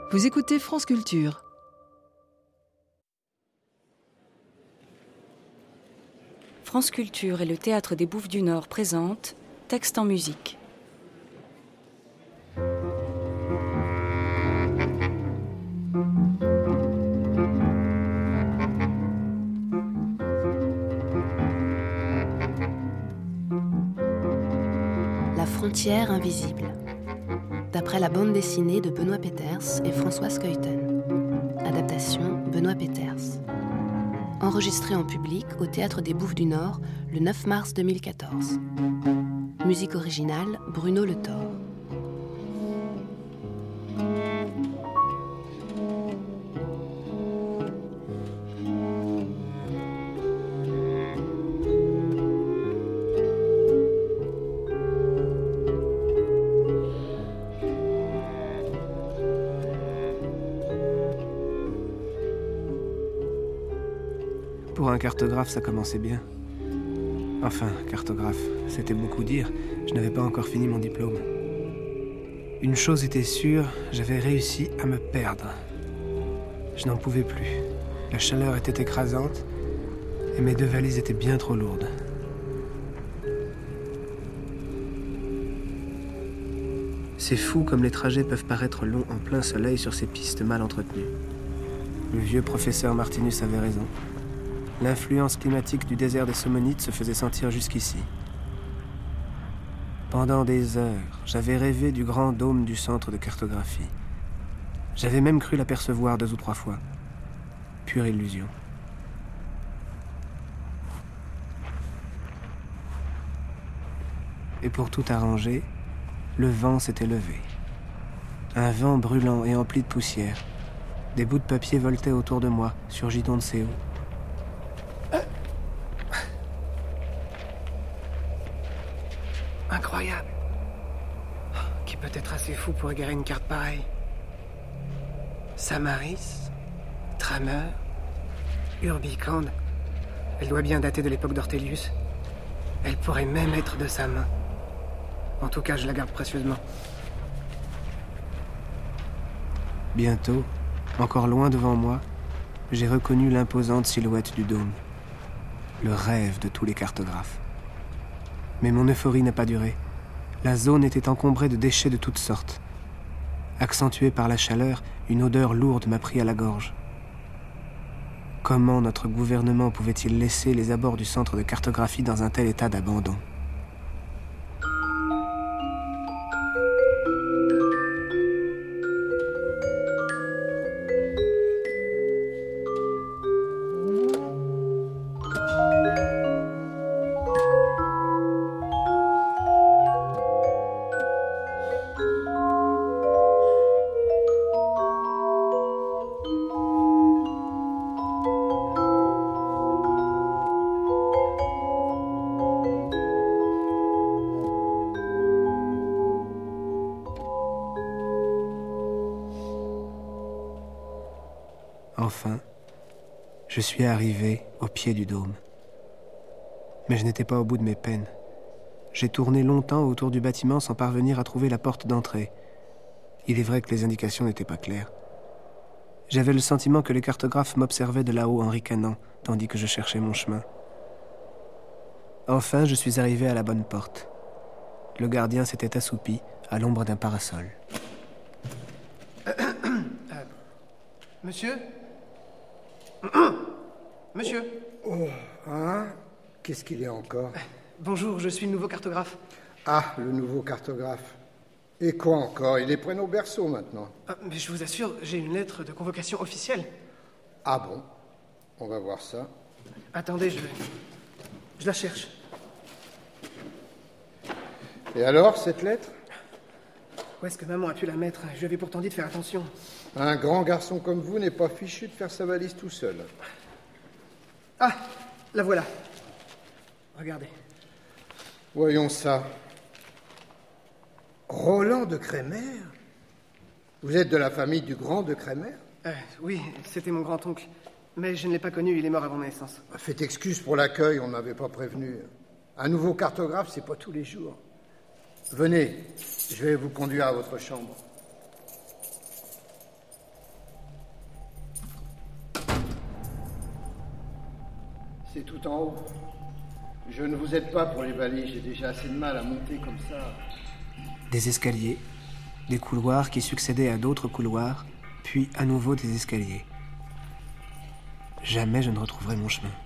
Vous écoutez France Culture. France Culture et le Théâtre des Bouffes du Nord présentent Texte en musique. La frontière invisible, d'après la bande dessinée de Benoît Peeters et Françoise Keuten. Adaptation Benoît Peeters. Enregistré en public au Théâtre des Bouffes du Nord le 9 mars 2014. Musique originale Bruno Le Thor. Pour un cartographe, ça commençait bien. Enfin, cartographe, c'était beaucoup dire. Je n'avais pas encore fini mon diplôme. Une chose était sûre, j'avais réussi à me perdre. Je n'en pouvais plus. La chaleur était écrasante et mes 2 valises étaient bien trop lourdes. C'est fou comme les trajets peuvent paraître longs en plein soleil sur ces pistes mal entretenues. Le vieux professeur Martinus avait raison. L'influence climatique du désert des Sommonites se faisait sentir jusqu'ici. Pendant des heures, j'avais rêvé du grand dôme du centre de cartographie. J'avais même cru l'apercevoir 2 ou 3 fois. Pure illusion. Et pour tout arranger, le vent s'était levé. Un vent brûlant et empli de poussière. Des bouts de papier voletaient autour de moi, surgis d'on ne sait où. Incroyable. Qui peut être assez fou pour égarer une carte pareille? Samaris, Trameur, Urbicande. Elle doit bien dater de l'époque d'Ortelius. Elle pourrait même être de sa main. En tout cas, je la garde précieusement. Bientôt, encore loin devant moi, j'ai reconnu l'imposante silhouette du dôme. Le rêve de tous les cartographes. Mais mon euphorie n'a pas duré. La zone était encombrée de déchets de toutes sortes. Accentuée par la chaleur, une odeur lourde m'a pris à la gorge. Comment notre gouvernement pouvait-il laisser les abords du centre de cartographie dans un tel état d'abandon ? Enfin, je suis arrivé au pied du dôme. Mais je n'étais pas au bout de mes peines. J'ai tourné longtemps autour du bâtiment sans parvenir à trouver la porte d'entrée. Il est vrai que les indications n'étaient pas claires. J'avais le sentiment que les cartographes m'observaient de là-haut en ricanant, tandis que je cherchais mon chemin. Enfin, je suis arrivé à la bonne porte. Le gardien s'était assoupi à l'ombre d'un parasol. Monsieur? Monsieur? Oh, hein? Qu'est-ce qu'il y a encore? Bonjour, je suis le nouveau cartographe. Ah, le nouveau cartographe. Et quoi encore? Il est près au berceau maintenant. Mais je vous assure, j'ai une lettre de convocation officielle. Ah bon? On va voir ça. Attendez, je la cherche. Et alors, cette lettre? Où est-ce que maman a pu la mettre? Je lui avais pourtant dit de faire attention. Un grand garçon comme vous n'est pas fichu de faire sa valise tout seul. Ah, la voilà. Regardez. Voyons ça. Roland de Crémer? Vous êtes de la famille du grand de Crémer? Oui, c'était mon grand-oncle. Mais je ne l'ai pas connu, il est mort avant ma naissance. Faites excuse pour l'accueil, on n'avait pas prévenu. Un nouveau cartographe, c'est pas tous les jours. Venez, je vais vous conduire à votre chambre. C'est tout en haut. Je ne vous aide pas pour les valises, j'ai déjà assez de mal à monter comme ça. Des escaliers, des couloirs qui succédaient à d'autres couloirs, puis à nouveau des escaliers. Jamais je ne retrouverai mon chemin.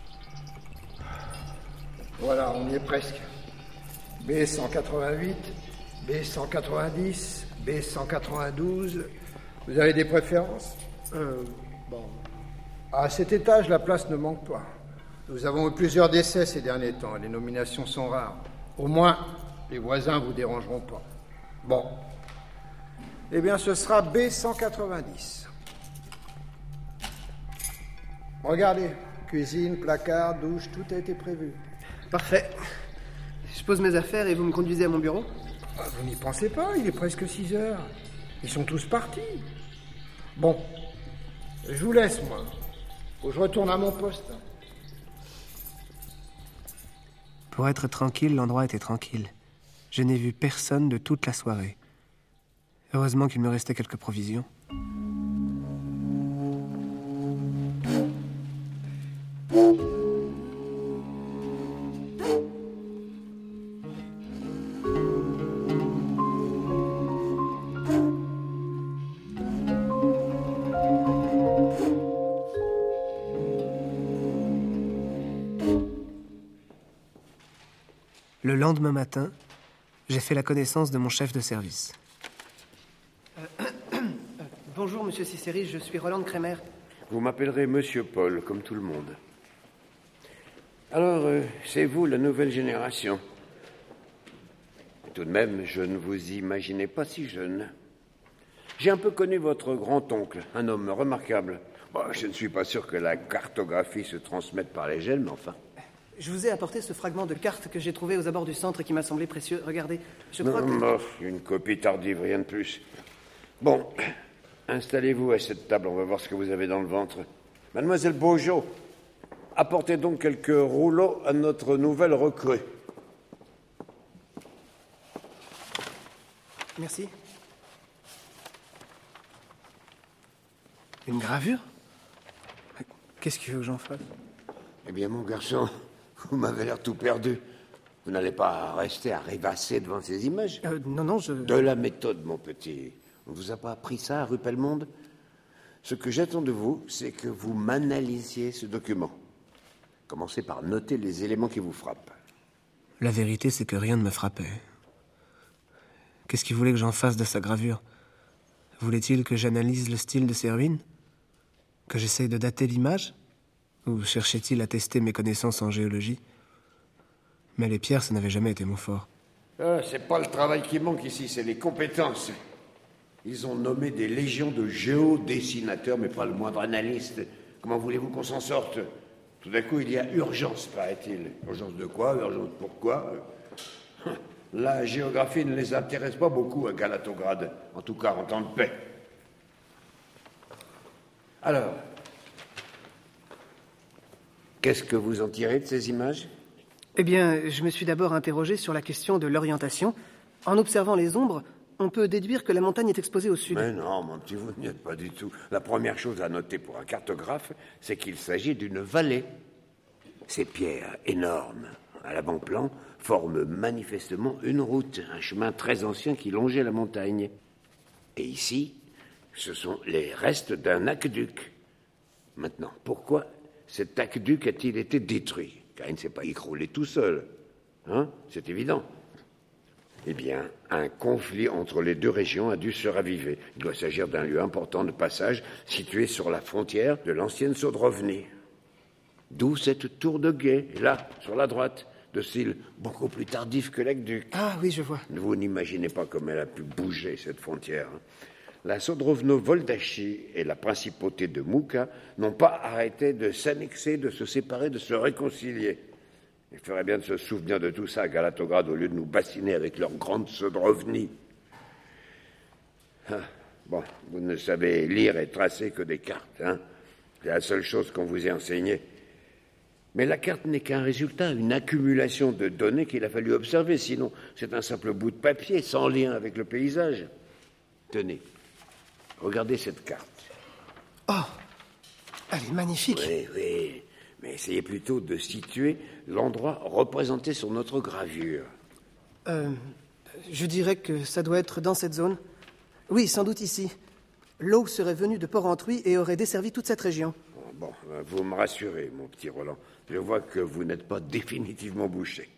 Voilà, on y est presque. B188, B190, B192. Vous avez des préférences? Bon. À cet étage, la place ne manque pas. Nous avons eu plusieurs décès ces derniers temps et les nominations sont rares. Au moins, les voisins vous dérangeront pas. Bon. Eh bien, ce sera B190. Regardez, cuisine, placard, douche, tout a été prévu. Parfait. Je pose mes affaires et vous me conduisez à mon bureau? Vous n'y pensez pas, il est presque 6 heures. Ils sont tous partis. Bon, je vous laisse, moi. Faut que je retourne à mon poste. Pour être tranquille, l'endroit était tranquille. Je n'ai vu personne de toute la soirée. Heureusement qu'il me restait quelques provisions. Le lendemain matin, j'ai fait la connaissance de mon chef de service. Bonjour, monsieur Cicéry, je suis Roland Kremer. Vous m'appellerez Monsieur Paul, comme tout le monde. Alors, c'est vous, la nouvelle génération. Tout de même, je ne vous imaginais pas si jeune. J'ai un peu connu votre grand-oncle, un homme remarquable. Bon, je ne suis pas sûr que la cartographie se transmette par les gènes, mais enfin... Je vous ai apporté ce fragment de carte que j'ai trouvé aux abords du centre et qui m'a semblé précieux. Regardez, je crois que... Une copie tardive, rien de plus. Bon, installez-vous à cette table, on va voir ce que vous avez dans le ventre. Mademoiselle Beaujot, apportez donc quelques rouleaux à notre nouvelle recrue. Merci. Une gravure? Qu'est-ce qu'il veut que j'en fasse? Eh bien, mon garçon, vous m'avez l'air tout perdu. Vous n'allez pas rester à rêvasser devant ces images? Non, je... De la méthode, mon petit. On ne vous a pas appris ça à rue Pellemonde? Ce que j'attends de vous, c'est que vous m'analysiez ce document. Commencez par noter les éléments qui vous frappent. La vérité, c'est que rien ne me frappait. Qu'est-ce qu'il voulait que j'en fasse de sa gravure? Voulait-il que j'analyse le style de ses ruines? Que j'essaye de dater l'image? Ou cherchait-il à tester mes connaissances en géologie? Mais les pierres, ça n'avait jamais été mon fort. C'est pas le travail qui manque ici, c'est les compétences. Ils ont nommé des légions de géodessinateurs, mais pas le moindre analyste. Comment voulez-vous qu'on s'en sorte? Tout d'un coup, il y a urgence, paraît-il. Urgence de quoi? Urgence pourquoi? La géographie ne les intéresse pas beaucoup à Galatograd, en tout cas en temps de paix. Alors, qu'est-ce que vous en tirez de ces images? Eh bien, je me suis d'abord interrogé sur la question de l'orientation. En observant les ombres, on peut déduire que la montagne est exposée au sud. Mais non, mon petit, vous n'y êtes pas du tout. La première chose à noter pour un cartographe, c'est qu'il s'agit d'une vallée. Ces pierres énormes, à l'avant-plan, forment manifestement une route, un chemin très ancien qui longeait la montagne. Et ici, ce sont les restes d'un aqueduc. Maintenant, pourquoi cet aqueduc a-t-il été détruit? Car il ne s'est pas écroulé tout seul. Hein? C'est évident. Eh bien, un conflit entre les deux régions a dû se raviver. Il doit s'agir d'un lieu important de passage situé sur la frontière de l'ancienne Sodrovny. D'où cette tour de guet, là, sur la droite, de style beaucoup plus tardif que l'aqueduc. Ah oui, je vois. Vous n'imaginez pas comment elle a pu bouger, cette frontière. La Sodrovno-Voldachie et la principauté de Mouka n'ont pas arrêté de s'annexer, de se séparer, de se réconcilier. Il ferait bien de se souvenir de tout ça à Galatograd au lieu de nous bassiner avec leur grande Sodrovny. Ah, bon, vous ne savez lire et tracer que des cartes, hein? C'est la seule chose qu'on vous ait enseignée. Mais la carte n'est qu'un résultat, une accumulation de données qu'il a fallu observer. Sinon, c'est un simple bout de papier, sans lien avec le paysage. Tenez, regardez cette carte. Oh, elle est magnifique. Oui, Mais essayez plutôt de situer l'endroit représenté sur notre gravure. Je dirais que ça doit être dans cette zone. Oui, sans doute ici. L'eau serait venue de Port-Entruy et aurait desservi toute cette région. Bon, vous me rassurez, mon petit Roland. Je vois que vous n'êtes pas définitivement bouché.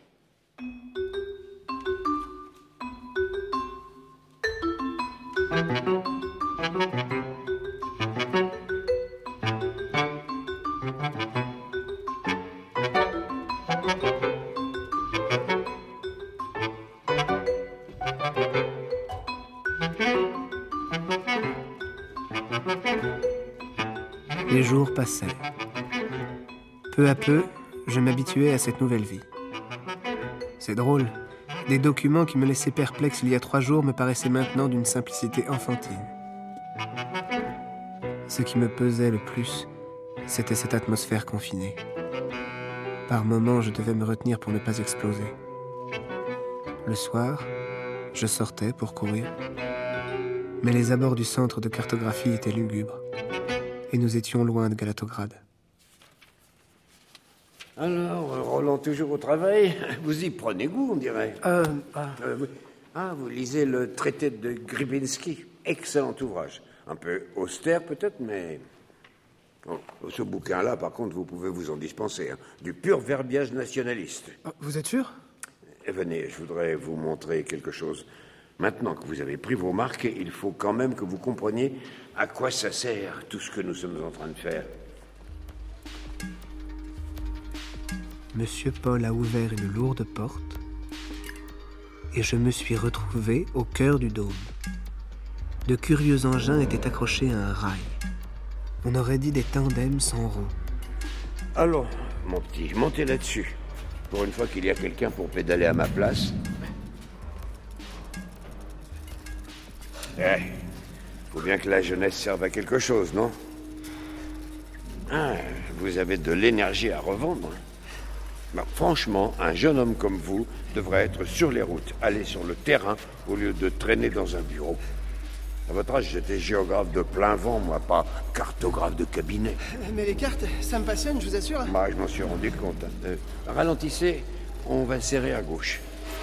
Les jours passaient. Peu à peu, je m'habituais à cette nouvelle vie. C'est drôle. Des documents qui me laissaient perplexe il y a 3 jours me paraissaient maintenant d'une simplicité enfantine. Ce qui me pesait le plus, c'était cette atmosphère confinée. Par moments, je devais me retenir pour ne pas exploser. Le soir, je sortais pour courir. Mais les abords du centre de cartographie étaient lugubres. Et nous étions loin de Galatograd. Alors, Roland, toujours au travail? Vous y prenez goût, on dirait. Oui. Vous lisez le traité de Gribinski. Excellent ouvrage. Un peu austère peut-être, mais... Oh, ce bouquin-là, par contre, vous pouvez vous en dispenser. Hein. Du pur verbiage nationaliste. Vous êtes sûr? Venez, je voudrais vous montrer quelque chose. Maintenant que vous avez pris vos marques, il faut quand même que vous compreniez à quoi ça sert, tout ce que nous sommes en train de faire. Monsieur Paul a ouvert une lourde porte et je me suis retrouvé au cœur du dôme. De curieux engins étaient accrochés à un rail. On aurait dit des tandems sans roues. Allons, mon petit, montez là-dessus. Pour une fois qu'il y a quelqu'un pour pédaler à ma place. Faut bien que la jeunesse serve à quelque chose, non? Vous avez de l'énergie à revendre. Ben, franchement, un jeune homme comme vous devrait être sur les routes, aller sur le terrain au lieu de traîner dans un bureau. À votre âge, j'étais géographe de plein vent, moi, pas cartographe de cabinet. Mais les cartes, ça me passionne, je vous assure. Bah, je m'en suis rendu compte. Ralentissez, on va serrer à gauche.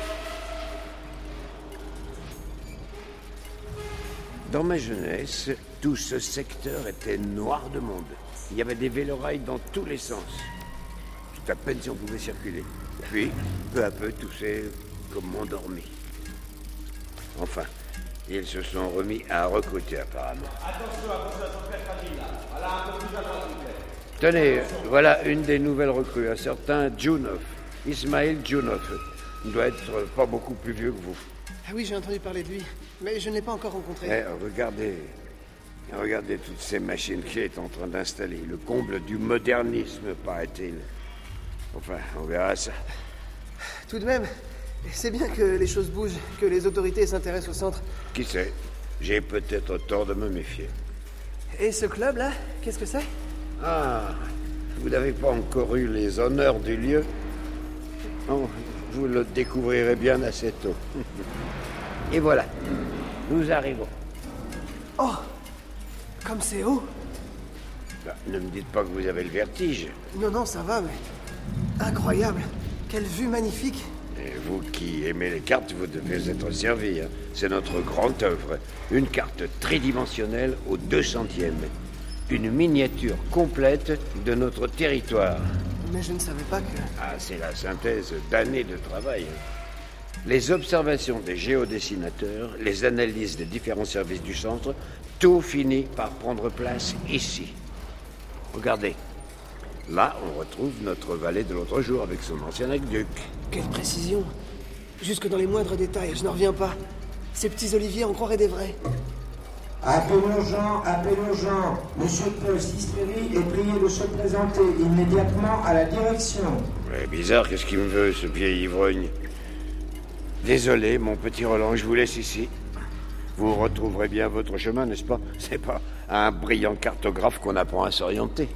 Dans ma jeunesse, tout ce secteur était noir de monde. Il y avait des vélorails dans tous les sens. Tout à peine si on pouvait circuler. Puis, peu à peu, tout s'est comme endormi. Enfin, ils se sont remis à recruter apparemment. Attention, très fragile là. Voilà un peu plus à droite, s'il vous plaît. Tenez, voilà une des nouvelles recrues, un certain Junov. Ismail Junov. Il doit être pas beaucoup plus vieux que vous. Ah oui, j'ai entendu parler de lui, mais je ne l'ai pas encore rencontré. Regardez toutes ces machines qu'il est en train d'installer. Le comble du modernisme, paraît-il. Enfin, on verra ça. Tout de même, c'est bien que les choses bougent, que les autorités s'intéressent au centre. Qui sait? J'ai peut-être tort de me méfier. Et ce club-là, qu'est-ce que c'est? Vous n'avez pas encore eu les honneurs du lieu? Non, vous le découvrirez bien assez tôt. Et voilà, nous arrivons. Oh, comme c'est haut. Ne me dites pas que vous avez le vertige. Non, ça va, mais... Incroyable. Quelle vue magnifique. Et vous qui aimez les cartes, vous devez être servi. Hein. C'est notre grande œuvre. Une carte tridimensionnelle au 200e. Une miniature complète de notre territoire. Mais je ne savais pas que... C'est la synthèse d'années de travail. Les observations des géodessinateurs, les analyses des différents services du centre, tout finit par prendre place ici. Regardez. Là, on retrouve notre valet de l'autre jour avec son ancien aqueduc. Quelle précision. Jusque dans les moindres détails, je n'en reviens pas. Ces petits oliviers, on croirait des vrais. Appelons Jean. Monsieur Paul Sistrelli est prié de se présenter immédiatement à la direction. Ouais, bizarre, qu'est-ce qu'il me veut, ce vieil ivrogne? Désolé, mon petit Roland, je vous laisse ici. Vous retrouverez bien votre chemin, n'est-ce pas? C'est pas à un brillant cartographe qu'on apprend à s'orienter.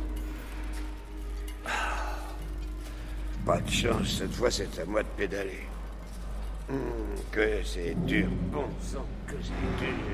Pas de chance, cette fois c'est à moi de pédaler. Que c'est dur, bon sang, que c'est dur.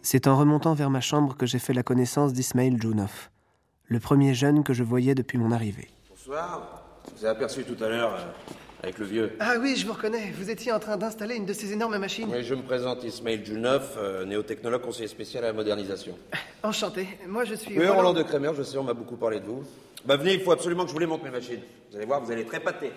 C'est en remontant vers ma chambre que j'ai fait la connaissance d'Ismail Djounov, le premier jeune que je voyais depuis mon arrivée. Bonsoir. Je vous ai aperçu tout à l'heure avec le vieux. Ah oui, je vous reconnais. Vous étiez en train d'installer une de ces énormes machines. Oui, je me présente, Ismail Djounov, néotechnologue conseiller spécial à la modernisation. Enchanté. Moi, je suis... Oui, Roland de Kremer, je sais, on m'a beaucoup parlé de vous. Bah venez, il faut absolument que je vous les montre, mes machines. Vous allez voir, vous allez être épatés.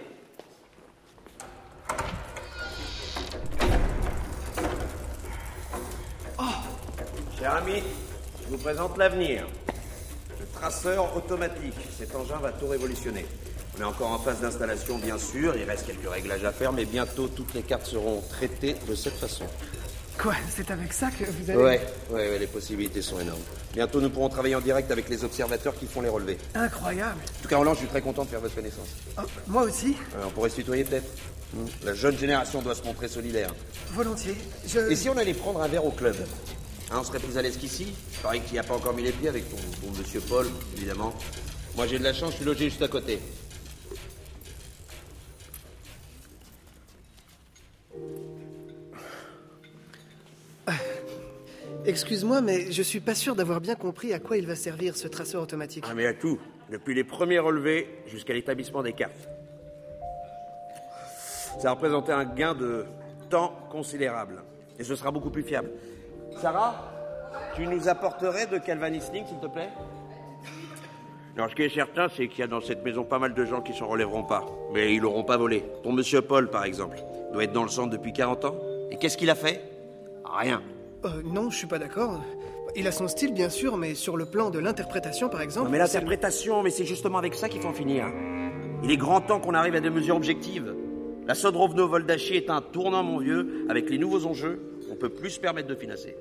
Cher ami, je vous présente l'avenir. Le traceur automatique. Cet engin va tout révolutionner. On est encore en phase d'installation, bien sûr. Il reste quelques réglages à faire, mais bientôt, toutes les cartes seront traitées de cette façon. Quoi? C'est avec ça que vous allez... Ouais, les possibilités sont énormes. Bientôt, nous pourrons travailler en direct avec les observateurs qui font les relevés. Incroyable. En tout cas, Roland, je suis très content de faire votre connaissance. Oh, moi aussi. On pourrait se tutoyer, peut-être. La jeune génération doit se montrer solidaire. Volontiers. Et si on allait prendre un verre au club? On serait plus à l'aise qu'ici. Il paraît que tu n'y as pas encore mis les pieds avec ton monsieur Paul, évidemment. Moi, j'ai de la chance, je suis logé juste à côté. Excuse-moi, mais je suis pas sûr d'avoir bien compris à quoi il va servir ce traceur automatique. Ah, mais à tout. Depuis les premiers relevés jusqu'à l'établissement des cartes. Ça a représenté un gain de temps considérable. Et ce sera beaucoup plus fiable. Sarah, tu nous apporterais de Calvanisling, s'il te plaît? Non, ce qui est certain, c'est qu'il y a dans cette maison pas mal de gens qui s'en relèveront pas. Mais ils l'auront pas volé. Ton monsieur Paul, par exemple, doit être dans le centre depuis 40 ans. Et qu'est-ce qu'il a fait? Rien. Non, je suis pas d'accord. Il a son style, bien sûr, mais sur le plan de l'interprétation, par exemple... Non, mais l'interprétation, mais c'est justement avec ça qu'il faut en finir. Il est grand temps qu'on arrive à des mesures objectives. La Sodrovno-Voldachie est un tournant, mon vieux. Avec les nouveaux enjeux, on peut plus se permettre de financer.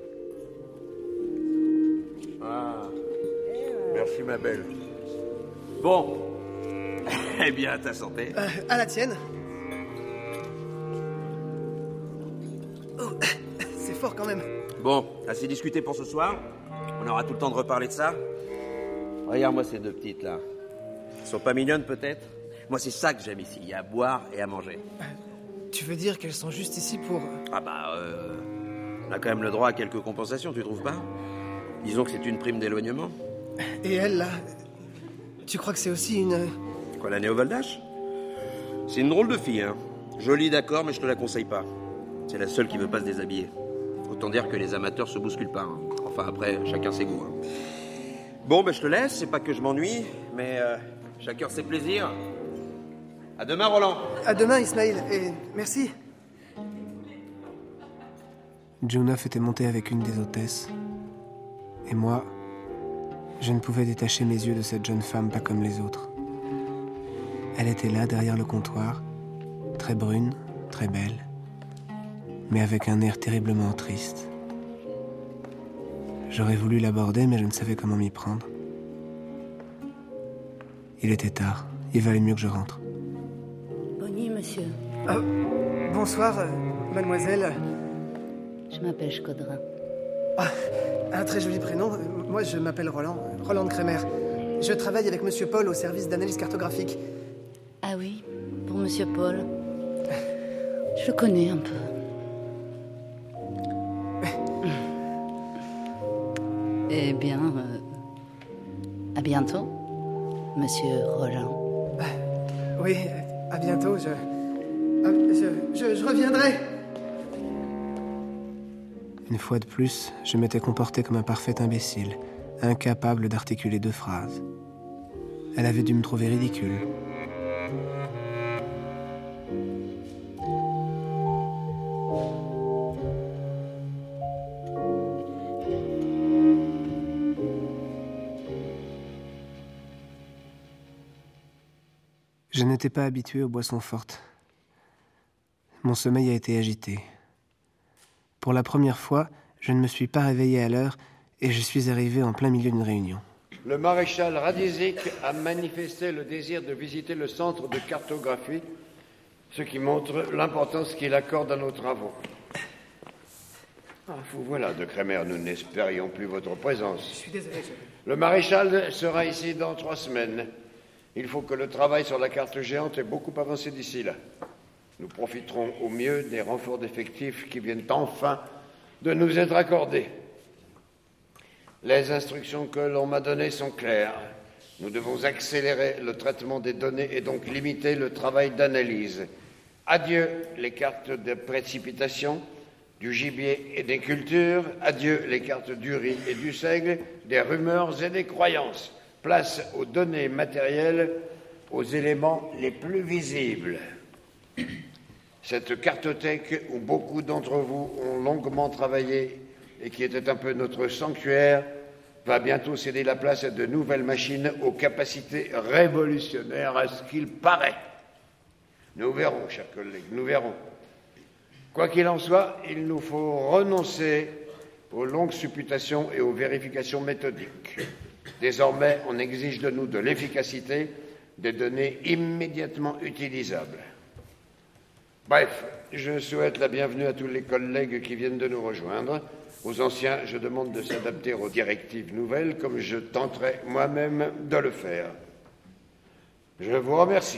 Ah. Merci, ma belle. Bon. Eh bien, à ta santé. À la tienne. Oh, c'est fort quand même. Bon, assez discuté pour ce soir. On aura tout le temps de reparler de ça. Regarde-moi ces deux petites, là. Elles sont pas mignonnes, peut-être? Moi, c'est ça que j'aime ici. Il y a à boire et à manger. Tu veux dire qu'elles sont juste ici pour... Ah bah, on a quand même le droit à quelques compensations, tu trouves pas? Disons que c'est une prime d'éloignement. Et elle, là... Tu crois que c'est aussi une... Quoi, la Néo-Valdache? C'est une drôle de fille, hein. Jolie, d'accord, mais je te la conseille pas. C'est la seule qui veut pas se déshabiller. Autant dire que les amateurs se bousculent pas. Hein. Enfin, après, chacun ses goûts. Hein. Bon, ben je te laisse. C'est pas que je m'ennuie, mais chacun ses plaisirs. À demain, Roland. À demain, Ismail. Et merci. Djounov était monté avec une des hôtesses. Et moi, je ne pouvais détacher mes yeux de cette jeune femme pas comme les autres. Elle était là, derrière le comptoir, très brune, très belle, mais avec un air terriblement triste. J'aurais voulu l'aborder, mais je ne savais comment m'y prendre. Il était tard. Il valait mieux que je rentre. Bonne nuit, monsieur. Bonsoir, mademoiselle. Je m'appelle Shkodra. Un très joli prénom. Moi, je m'appelle Roland. Roland de Kremer. Je travaille avec monsieur Paul au service d'analyse cartographique. Ah oui, pour monsieur Paul. Je le connais un peu. Eh bien, à bientôt, monsieur Roland. Oui, à bientôt. Je reviendrai. Une fois de plus, je m'étais comporté comme un parfait imbécile, incapable d'articuler 2 phrases. Elle avait dû me trouver ridicule. Je n'étais pas habitué aux boissons fortes. Mon sommeil a été agité. Pour la première fois, je ne me suis pas réveillé à l'heure et je suis arrivé en plein milieu d'une réunion. Le maréchal Radizik a manifesté le désir de visiter le centre de cartographie, ce qui montre l'importance qu'il accorde à nos travaux. Vous voilà, de Kremer, nous n'espérions plus votre présence. Je suis désolé. Le maréchal sera ici dans 3 semaines. Il faut que le travail sur la carte géante ait beaucoup avancé d'ici là. Nous profiterons au mieux des renforts d'effectifs qui viennent enfin de nous être accordés. Les instructions que l'on m'a données sont claires. Nous devons accélérer le traitement des données et donc limiter le travail d'analyse. Adieu les cartes de précipitation, du gibier et des cultures. Adieu les cartes du riz et du seigle, des rumeurs et des croyances. Place aux données matérielles, aux éléments les plus visibles. Cette cartothèque où beaucoup d'entre vous ont longuement travaillé et qui était un peu notre sanctuaire, va bientôt céder la place à de nouvelles machines aux capacités révolutionnaires, à ce qu'il paraît. Nous verrons, chers collègues, nous verrons. Quoi qu'il en soit, il nous faut renoncer aux longues supputations et aux vérifications méthodiques. Désormais, on exige de nous de l'efficacité, des données immédiatement utilisables. Bref, je souhaite la bienvenue à tous les collègues qui viennent de nous rejoindre. Aux anciens, je demande de s'adapter aux directives nouvelles, comme je tenterai moi-même de le faire. Je vous remercie.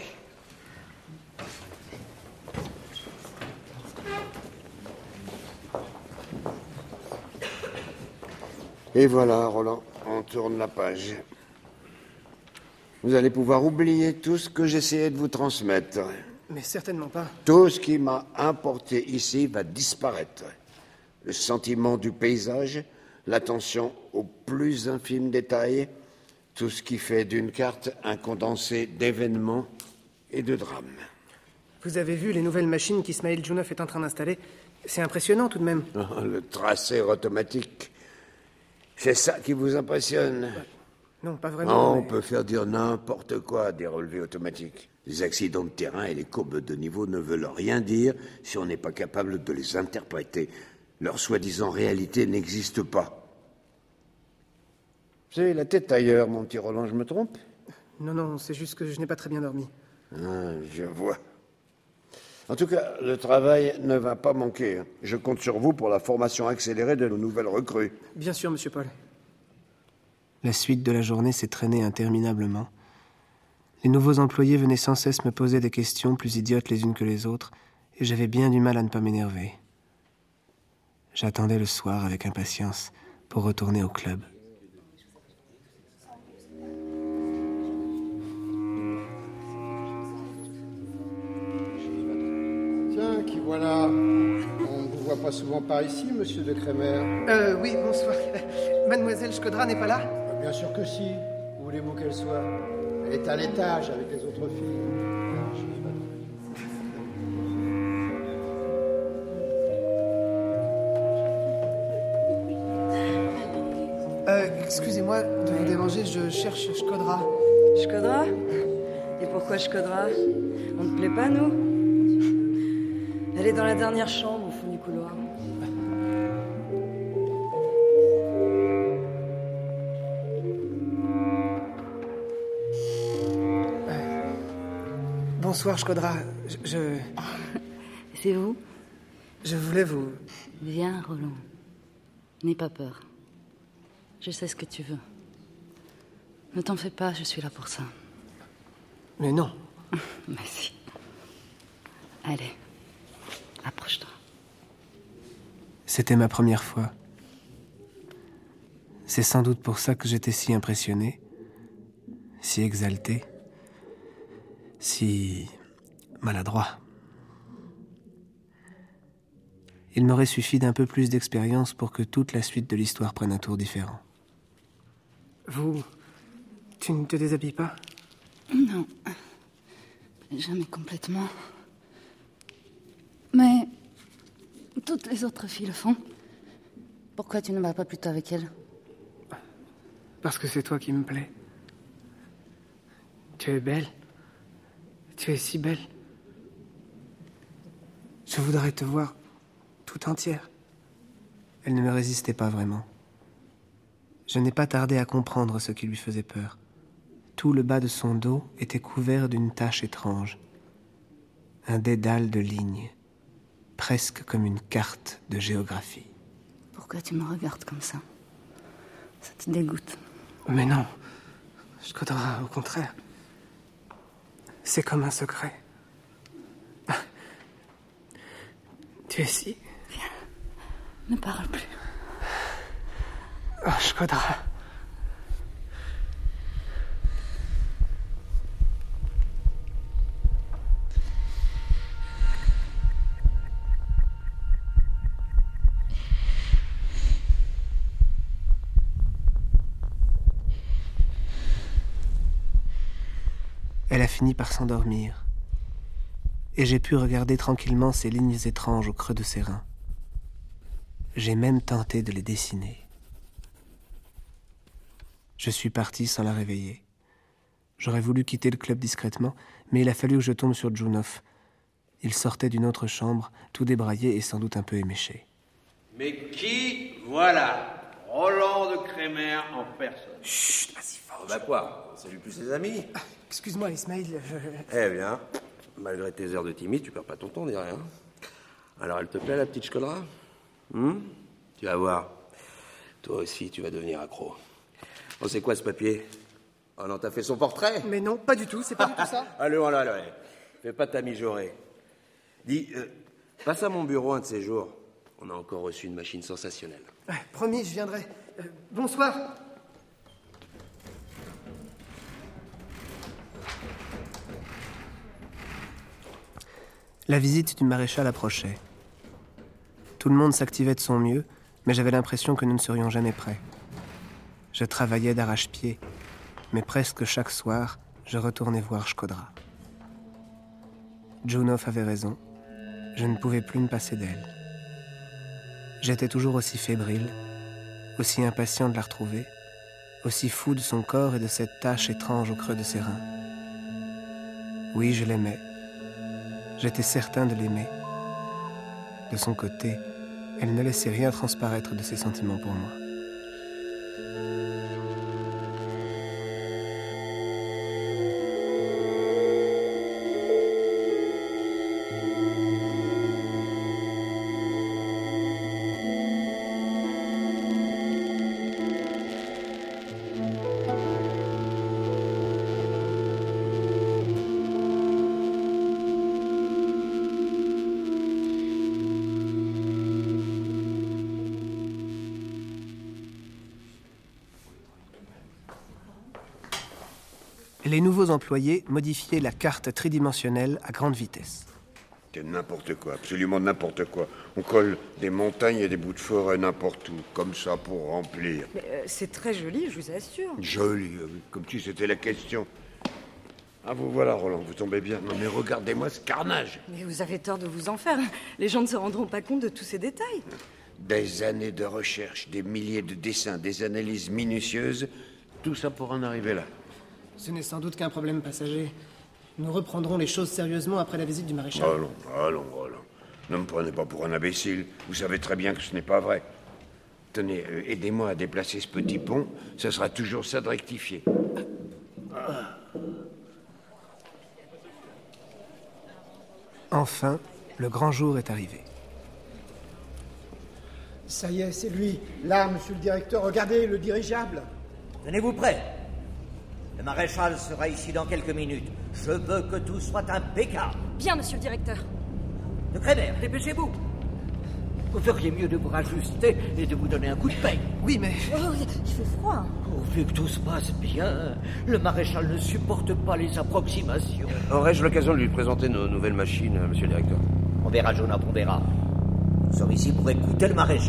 Et voilà, Roland, on tourne la page. Vous allez pouvoir oublier tout ce que j'essayais de vous transmettre. Mais certainement pas. Tout ce qui m'a importé ici va disparaître. Le sentiment du paysage, l'attention aux plus infimes détails, tout ce qui fait d'une carte un condensé d'événements et de drames. Vous avez vu les nouvelles machines qu'Ismaël Djounov est en train d'installer? C'est impressionnant tout de même. Oh, le tracé automatique, c'est ça qui vous impressionne? Non, pas vraiment. On peut faire dire n'importe quoi des relevés automatiques. Les accidents de terrain et les courbes de niveau ne veulent rien dire si on n'est pas capable de les interpréter. Leur soi-disant réalité n'existe pas. Vous avez la tête ailleurs, mon petit Roland, je me trompe? Non, c'est juste que je n'ai pas très bien dormi. Ah, je vois. En tout cas, le travail ne va pas manquer. Je compte sur vous pour la formation accélérée de nos nouvelles recrues. Bien sûr, monsieur Paul. La suite de la journée s'est traînée interminablement. Les nouveaux employés venaient sans cesse me poser des questions plus idiotes les unes que les autres, et j'avais bien du mal à ne pas m'énerver. J'attendais le soir avec impatience pour retourner au club. Tiens, qui voilà. On ne vous voit pas souvent par ici, monsieur de Crémer. Oui, bonsoir. Mademoiselle Shkodra n'est pas là? Bien sûr que si. Où voulez-vous qu'elle soit? Elle est à l'étage avec les autres filles. Excusez-moi de vous déranger, je cherche Shkodra. Shkodra? Et pourquoi Shkodra? On ne plaît pas, nous? Elle est dans la dernière chambre, au fond du couloir. Bonsoir, Shkodra. C'est vous? Je voulais vous... Viens, Roland. N'aie pas peur. Je sais ce que tu veux. Ne t'en fais pas, je suis là pour ça. Mais non. Mais si. Allez, approche-toi. C'était ma première fois. C'est sans doute pour ça que j'étais si impressionné, si exalté, si maladroit. Il m'aurait suffi d'un peu plus d'expérience pour que toute la suite de l'histoire prenne un tour différent. Tu ne te déshabilles pas? Non. Jamais complètement. Mais toutes les autres filles le font. Pourquoi tu ne vas pas plutôt avec elles? Parce que c'est toi qui me plais. Tu es belle. Tu es si belle. Je voudrais te voir tout entière. Elle ne me résistait pas vraiment. Je n'ai pas tardé à comprendre ce qui lui faisait peur. Tout le bas de son dos était couvert d'une tache étrange. Un dédale de lignes, presque comme une carte de géographie. Pourquoi tu me regardes comme ça? Ça te dégoûte? Mais non. Shkodra, au contraire. C'est comme un secret. Tu es si... Viens, ne parle plus. Oh, Shkodra. Elle a fini par s'endormir, et j'ai pu regarder tranquillement ces lignes étranges au creux de ses reins. J'ai même tenté de les dessiner. Je suis parti sans la réveiller. J'aurais voulu quitter le club discrètement, mais il a fallu que je tombe sur Djounov. Il sortait d'une autre chambre, tout débraillé et sans doute un peu éméché. Mais qui voilà Roland de Crémer en personne. Chut, vas-y, fort. Bah quoi? On salue plus ses amis. Excuse-moi, Ismaël. Eh bien, malgré tes heures de timide, tu perds pas ton temps, dis rien. Alors, elle te plaît, la petite Shkodra? Tu vas voir. Toi aussi, tu vas devenir accro. Oh, c'est quoi ce papier? Oh non, t'as fait son portrait? Mais non, pas du tout, c'est pas du tout ça. Allez, fais pas ta mijaurée. Dis, passe à mon bureau un de ces jours. On a encore reçu une machine sensationnelle. Ouais, promis, je viendrai. Bonsoir. La visite du maréchal approchait. Tout le monde s'activait de son mieux, mais j'avais l'impression que nous ne serions jamais prêts. Je travaillais d'arrache-pied, mais presque chaque soir, je retournais voir Shkodra. Djounov avait raison. Je ne pouvais plus me passer d'elle. J'étais toujours aussi fébrile, aussi impatient de la retrouver, aussi fou de son corps et de cette tache étrange au creux de ses reins. Oui, je l'aimais. J'étais certain de l'aimer. De son côté, elle ne laissait rien transparaître de ses sentiments pour moi. Les nouveaux employés modifiaient la carte tridimensionnelle à grande vitesse. C'est n'importe quoi, absolument n'importe quoi. On colle des montagnes et des bouts de forêt n'importe où, comme ça pour remplir. Mais c'est très joli, je vous assure. Joli, comme si c'était la question. Ah, vous voilà, Roland, vous tombez bien. Non, mais regardez-moi ce carnage. Mais vous avez tort de vous en faire. Les gens ne se rendront pas compte de tous ces détails. Des années de recherche, des milliers de dessins, des analyses minutieuses, tout ça pour en arriver là. Ce n'est sans doute qu'un problème passager. Nous reprendrons les choses sérieusement après la visite du maréchal. Allons. Ne me prenez pas pour un imbécile. Vous savez très bien que ce n'est pas vrai. Tenez, aidez-moi à déplacer ce petit pont. Ce sera toujours ça de rectifier. Enfin, le grand jour est arrivé. Ça y est, c'est lui. Là, monsieur le directeur, regardez, le dirigeable. Tenez-vous prêts. Le maréchal sera ici dans quelques minutes. Je veux que tout soit impeccable. Bien, monsieur le directeur. De Crémer, dépêchez-vous. Vous feriez mieux de vous rajuster et de vous donner un coup de pain. Oui, mais... Oh, il fait froid. Vu que tout se passe bien, le maréchal ne supporte pas les approximations. Aurais-je l'occasion de lui présenter nos nouvelles machines, monsieur le directeur? On verra, Jonah, on verra. Nous sommes ici pour écouter le maréchal.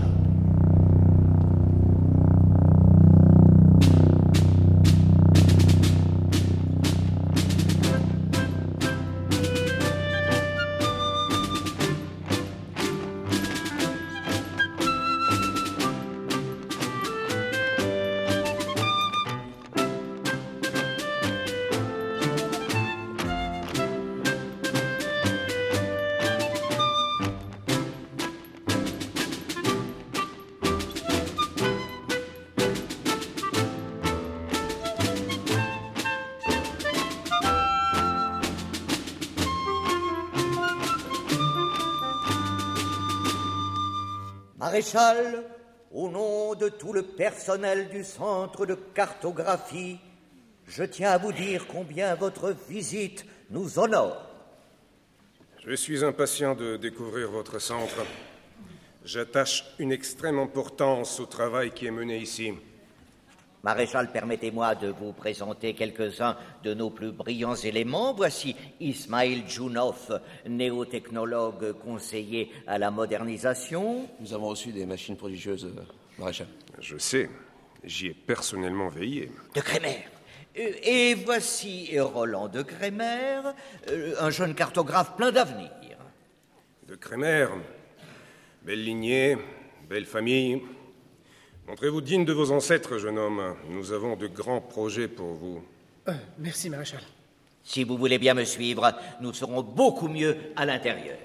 Maréchal, au nom de tout le personnel du centre de cartographie, je tiens à vous dire combien votre visite nous honore. Je suis impatient de découvrir votre centre. J'attache une extrême importance au travail qui est mené ici. Maréchal, permettez-moi de vous présenter quelques-uns de nos plus brillants éléments. Voici Ismail Djounov, néotechnologue conseiller à la modernisation. Nous avons reçu des machines prodigieuses, Maréchal. Je sais, j'y ai personnellement veillé. De Crémer. Et voici Roland de Crémer, un jeune cartographe plein d'avenir. De Crémer, belle lignée, belle famille. Montrez-vous digne de vos ancêtres, jeune homme. Nous avons de grands projets pour vous. Merci, Maréchal. Si vous voulez bien me suivre, nous serons beaucoup mieux à l'intérieur.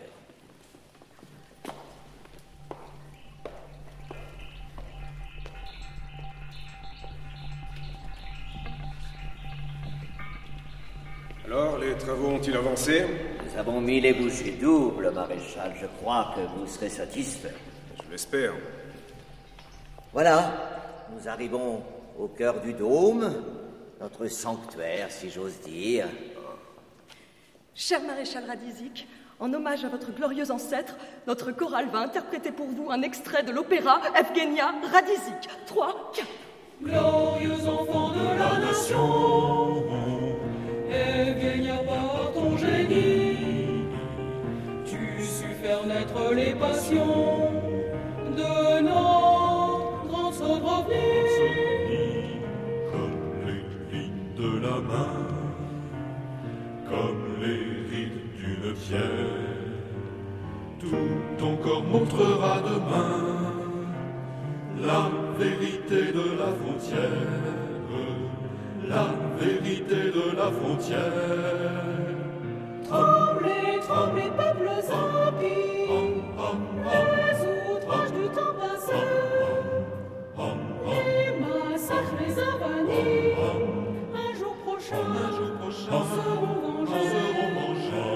Alors, les travaux ont-ils avancé? Nous avons mis les bougies doubles, Maréchal. Je crois que vous serez satisfait. Je l'espère. Voilà, nous arrivons au cœur du dôme, notre sanctuaire, si j'ose dire. Cher Maréchal Radzic, en hommage à votre glorieux ancêtre, notre chorale va interpréter pour vous un extrait de l'opéra Evgenia Radzic. 3, 4. Glorieux enfant de la nation, Evgenia, par ton génie, tu sus faire naître les passions de notre grand Sodrovny. Comme les rides de la main, comme les rides d'une pierre, tout ton corps montrera demain la vérité de la frontière, la vérité de la frontière. Tremblez, tremblez, peuples impies, les outrages du temps passé, les massacres, les avanies, un jour prochain, seront vengés.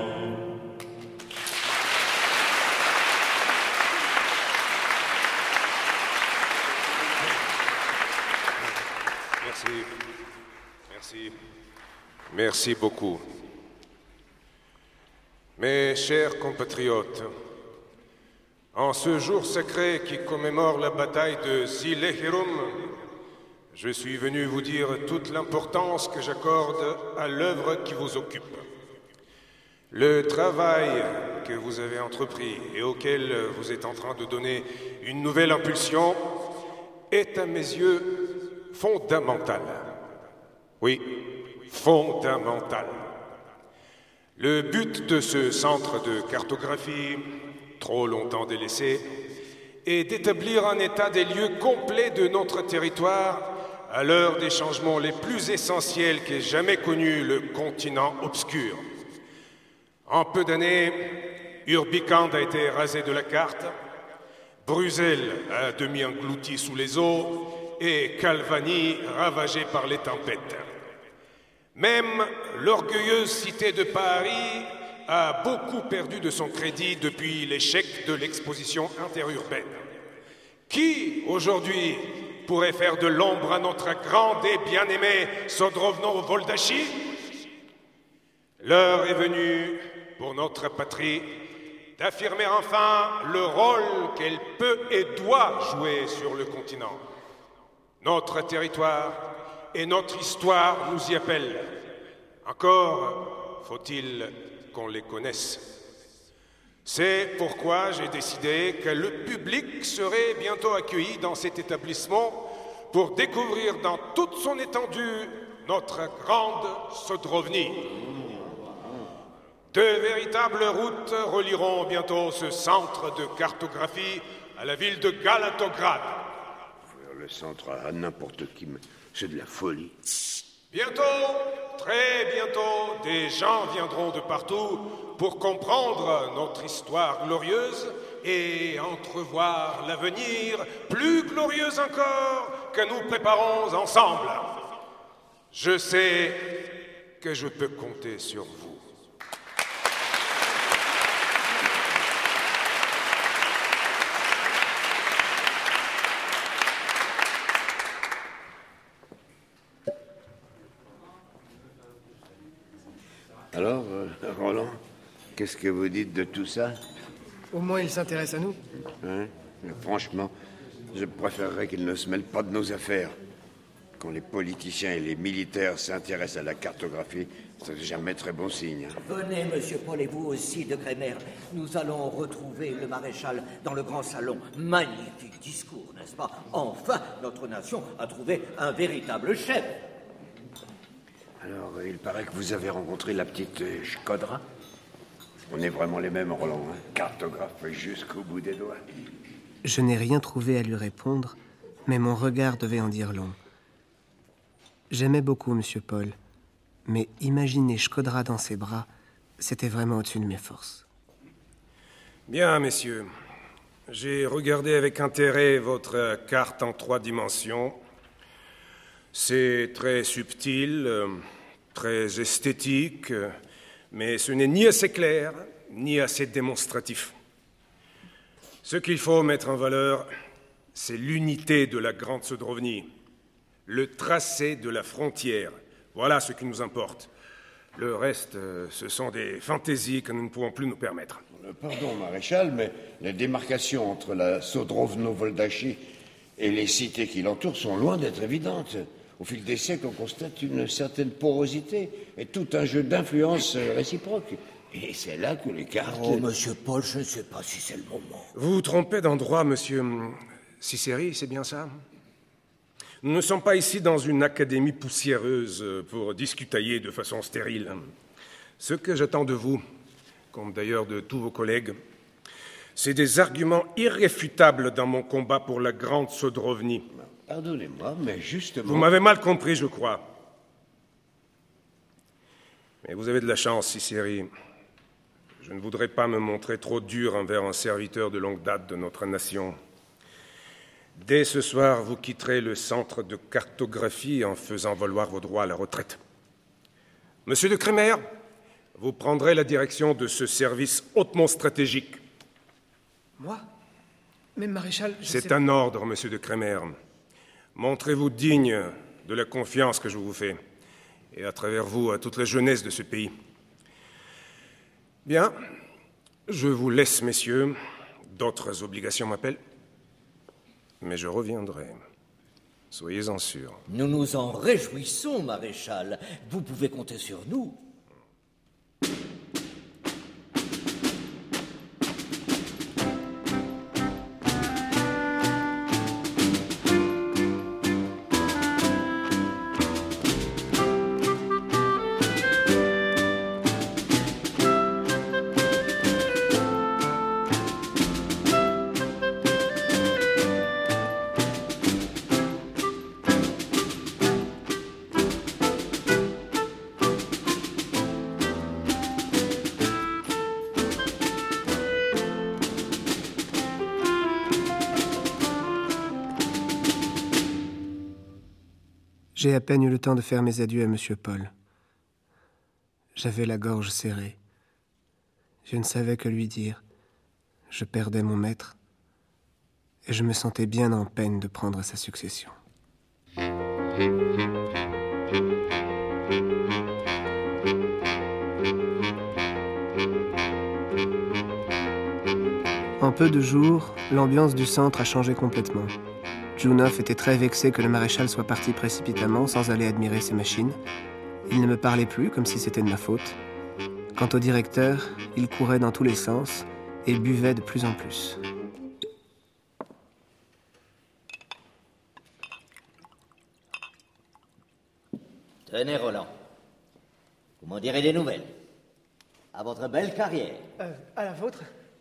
Merci beaucoup. Mes chers compatriotes, en ce jour sacré qui commémore la bataille de Sillehirum, je suis venu vous dire toute l'importance que j'accorde à l'œuvre qui vous occupe. Le travail que vous avez entrepris et auquel vous êtes en train de donner une nouvelle impulsion est à mes yeux fondamental. Oui, fondamental. Le but de ce centre de cartographie, trop longtemps délaissé, est d'établir un état des lieux complet de notre territoire à l'heure des changements les plus essentiels qu'ait jamais connu le continent obscur. En peu d'années, Urbicand a été rasé de la carte, Bruxelles a demi englouti sous les eaux et Calvanie ravagé par les tempêtes. Même l'orgueilleuse cité de Paris a beaucoup perdu de son crédit depuis l'échec de l'exposition interurbaine. Qui, aujourd'hui, pourrait faire de l'ombre à notre grande et bien-aimée Sodrovno-Voldachie? L'heure est venue pour notre patrie d'affirmer enfin le rôle qu'elle peut et doit jouer sur le continent. Notre territoire et notre histoire nous y appellent. Encore faut-il qu'on les connaisse. C'est pourquoi j'ai décidé que le public serait bientôt accueilli dans cet établissement pour découvrir dans toute son étendue notre grande Sodrovny. Deux véritables routes relieront bientôt ce centre de cartographie à la ville de Galatograd. Le centre à n'importe qui, mais c'est de la folie. Bientôt, très bientôt, des gens viendront de partout pour comprendre notre histoire glorieuse et entrevoir l'avenir plus glorieux encore que nous préparons ensemble. Je sais que je peux compter sur vous. Alors, Roland, qu'est-ce que vous dites de tout ça? Au moins, il s'intéresse à nous. Hein? Mais franchement, je préférerais qu'ils ne se mêlent pas de nos affaires. Quand les politiciens et les militaires s'intéressent à la cartographie, c'est jamais très bon signe. Venez, monsieur Paul, et vous aussi, de Crémer. Nous allons retrouver le maréchal dans le grand salon. Magnifique discours, n'est-ce pas? Enfin, notre nation a trouvé un véritable chef. Alors, il paraît que vous avez rencontré la petite Shkodra. On est vraiment les mêmes, Roland, hein? Cartographe jusqu'au bout des doigts. Je n'ai rien trouvé à lui répondre, mais mon regard devait en dire long. J'aimais beaucoup Monsieur Paul, mais imaginer Shkodra dans ses bras, c'était vraiment au-dessus de mes forces. Bien, messieurs. J'ai regardé avec intérêt votre carte en 3 dimensions. C'est très subtil, très esthétique, mais ce n'est ni assez clair, ni assez démonstratif. Ce qu'il faut mettre en valeur, c'est l'unité de la Grande Sodrovnie, le tracé de la frontière. Voilà ce qui nous importe. Le reste, ce sont des fantaisies que nous ne pouvons plus nous permettre. Pardon, maréchal, mais les démarcations entre la Sodrovno-Voldachi et les cités qui l'entourent sont loin d'être évidentes. Au fil des siècles, on constate une certaine porosité et tout un jeu d'influences réciproques. Et c'est là que les cartes... Oh, monsieur Paul, je ne sais pas si c'est le moment. Vous vous trompez d'endroit, monsieur Cicéry, c'est bien ça? Nous ne sommes pas ici dans une académie poussiéreuse pour discutailler de façon stérile. Ce que j'attends de vous, comme d'ailleurs de tous vos collègues, c'est des arguments irréfutables dans mon combat pour la Grande Sodrovnie. Pardonnez-moi, mais justement... Vous m'avez mal compris, je crois. Mais vous avez de la chance, Cicéry. Je ne voudrais pas me montrer trop dur envers un serviteur de longue date de notre nation. Dès ce soir, vous quitterez le centre de cartographie en faisant valoir vos droits à la retraite. Monsieur de Crémer, vous prendrez la direction de ce service hautement stratégique. Moi? Mais maréchal, C'est un ordre, monsieur de Crémer. Montrez-vous digne de la confiance que je vous fais, et à travers vous, à toute la jeunesse de ce pays. Bien, je vous laisse, messieurs. D'autres obligations m'appellent. Mais je reviendrai. Soyez-en sûrs. Nous nous en réjouissons, maréchal. Vous pouvez compter sur nous. J'ai à peine eu le temps de faire mes adieux à Monsieur Paul. J'avais la gorge serrée. Je ne savais que lui dire. Je perdais mon maître. Et je me sentais bien en peine de prendre sa succession. En peu de jours, l'ambiance du centre a changé complètement. Djounov était très vexé que le maréchal soit parti précipitamment sans aller admirer ses machines. Il ne me parlait plus comme si c'était de ma faute. Quant au directeur, il courait dans tous les sens et buvait de plus en plus. Tenez, Roland. Vous m'en direz des nouvelles. À votre belle carrière. À la vôtre.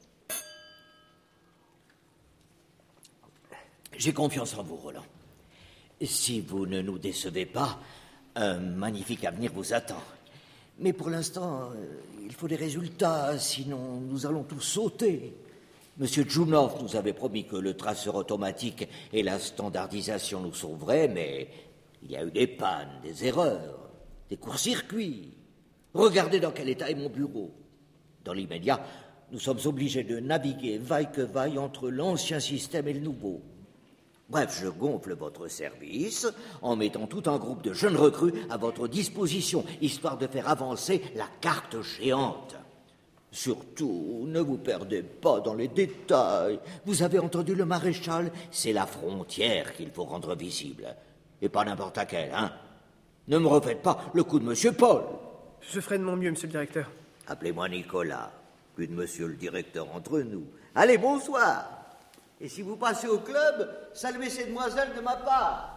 J'ai confiance en vous, Roland. Si vous ne nous décevez pas, un magnifique avenir vous attend. Mais pour l'instant, il faut des résultats, sinon nous allons tous sauter. Monsieur Djounov nous avait promis que le traceur automatique et la standardisation nous sauveraient, mais il y a eu des pannes, des erreurs, des courts-circuits. Regardez dans quel état est mon bureau. Dans l'immédiat, nous sommes obligés de naviguer vaille que vaille entre l'ancien système et le nouveau. Bref, je gonfle votre service en mettant tout un groupe de jeunes recrues à votre disposition, histoire de faire avancer la carte géante. Surtout, ne vous perdez pas dans les détails. Vous avez entendu le maréchal? C'est la frontière qu'il faut rendre visible. Et pas n'importe laquelle, hein? Ne me refaites pas le coup de Monsieur Paul. Je ferai de mon mieux, monsieur le directeur. Appelez-moi Nicolas, plus de monsieur le directeur entre nous. Allez, bonsoir. Et si vous passez au club, saluez ces demoiselles de ma part.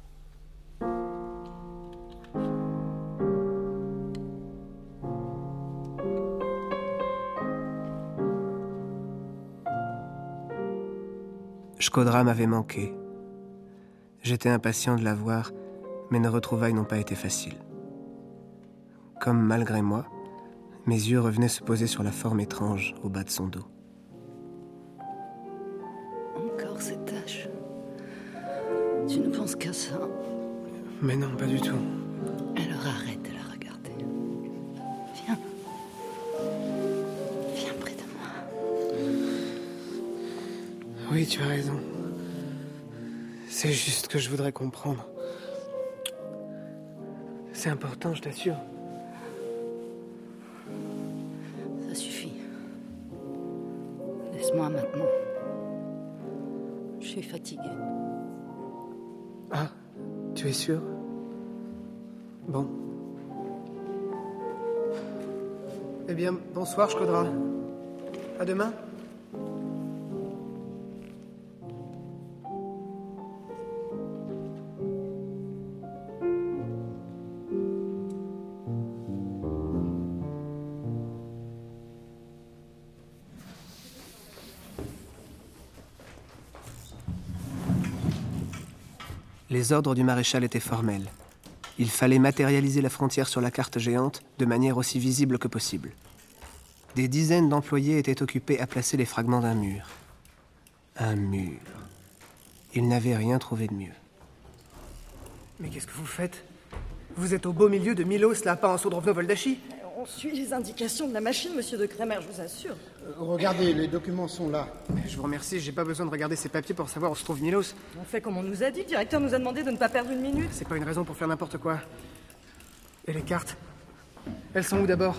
Shkodra m'avait manqué. J'étais impatient de la voir, mais nos retrouvailles n'ont pas été faciles. Comme malgré moi, mes yeux revenaient se poser sur la forme étrange au bas de son dos. Encore cette tache. Tu ne penses qu'à ça. Mais non, pas du tout. Alors arrête de la regarder. Viens. Viens près de moi. Oui, tu as raison. C'est juste que je voudrais comprendre. C'est important, je t'assure. Ça suffit. Laisse-moi maintenant. Je suis fatiguée. Ah, tu es sûr? Bon. Eh bien, bonsoir, Shkodra. À demain. Les ordres du maréchal étaient formels. Il fallait matérialiser la frontière sur la carte géante de manière aussi visible que possible. Des dizaines d'employés étaient occupés à placer les fragments d'un mur. Un mur. Ils n'avaient rien trouvé de mieux. Mais qu'est-ce que vous faites? Vous êtes au beau milieu de Milos, là, pas en Sodrovno-Voldachi? On suit les indications de la machine, monsieur de Kremer, je vous assure. Regardez, les documents sont là. Je vous remercie, j'ai pas besoin de regarder ces papiers pour savoir où se trouve Milos. On fait comme on nous a dit, le directeur nous a demandé de ne pas perdre une minute. C'est pas une raison pour faire n'importe quoi. Et les cartes? Elles sont où d'abord?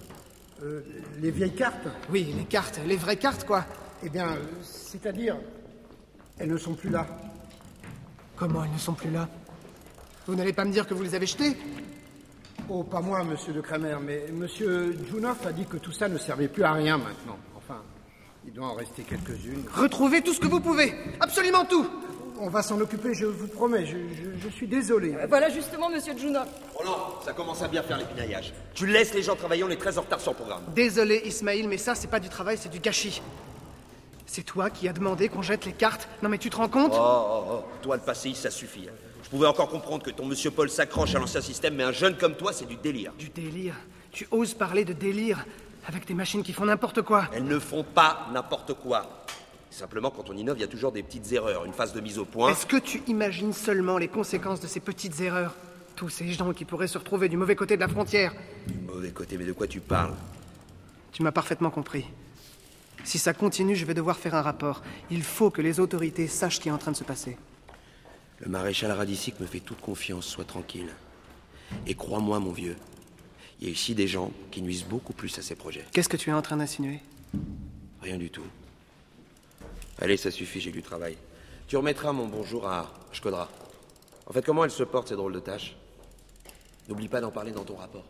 Les vieilles cartes? Oui, les cartes, les vraies cartes, quoi. Eh bien, c'est-à-dire, elles ne sont plus là. Comment elles ne sont plus là? Vous n'allez pas me dire que vous les avez jetées? Oh, pas moi, monsieur de Kremer, mais monsieur Djounov a dit que tout ça ne servait plus à rien maintenant. Enfin, il doit en rester quelques-unes. Retrouvez tout ce que vous pouvez! Absolument tout! On va s'en occuper, je vous promets, je suis désolé. Voilà justement, monsieur Djounov. Roland, ça commence à bien faire les pinaillages. Tu laisses les gens travailler, on est très en retard sur le programme. Désolé, Ismaïl, mais ça, c'est pas du travail, c'est du gâchis. C'est toi qui as demandé qu'on jette les cartes. Non mais tu te rends compte? Oh, toi le passéiste, ça suffit. Je pouvais encore comprendre que ton monsieur Paul s'accroche à l'ancien système, mais un jeune comme toi, c'est du délire. Du délire? Tu oses parler de délire avec des machines qui font n'importe quoi? Elles ne font pas n'importe quoi. Simplement, quand on innove, il y a toujours des petites erreurs, une phase de mise au point. Est-ce que tu imagines seulement les conséquences de ces petites erreurs? Tous ces gens qui pourraient se retrouver du mauvais côté de la frontière. Du mauvais côté, mais de quoi tu parles? Tu m'as parfaitement compris. Si ça continue, je vais devoir faire un rapport. Il faut que les autorités sachent ce qui est en train de se passer. Le maréchal Radicic me fait toute confiance, sois tranquille. Et crois-moi, mon vieux, il y a ici des gens qui nuisent beaucoup plus à ces projets. Qu'est-ce que tu es en train d'insinuer? Rien du tout. Allez, ça suffit, j'ai du travail. Tu remettras mon bonjour à Shkodra. En fait, comment elle se porte, ces drôles de tâches? N'oublie pas d'en parler dans ton rapport.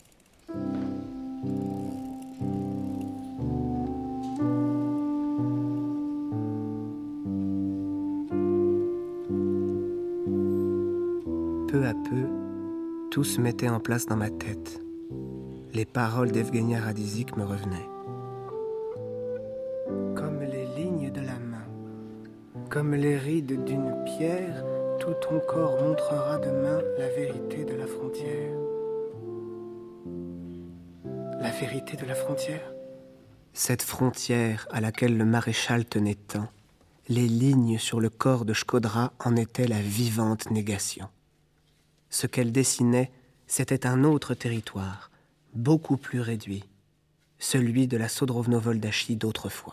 Peu à peu, tout se mettait en place dans ma tête. Les paroles d'Evgenia Radicic me revenaient. Comme les lignes de la main, comme les rides d'une pierre, tout ton corps montrera demain la vérité de la frontière. La vérité de la frontière? Cette frontière à laquelle le maréchal tenait tant, les lignes sur le corps de Shkodra en étaient la vivante négation. Ce qu'elle dessinait, c'était un autre territoire, beaucoup plus réduit, celui de la Sodrovno-Voldachi d'autrefois.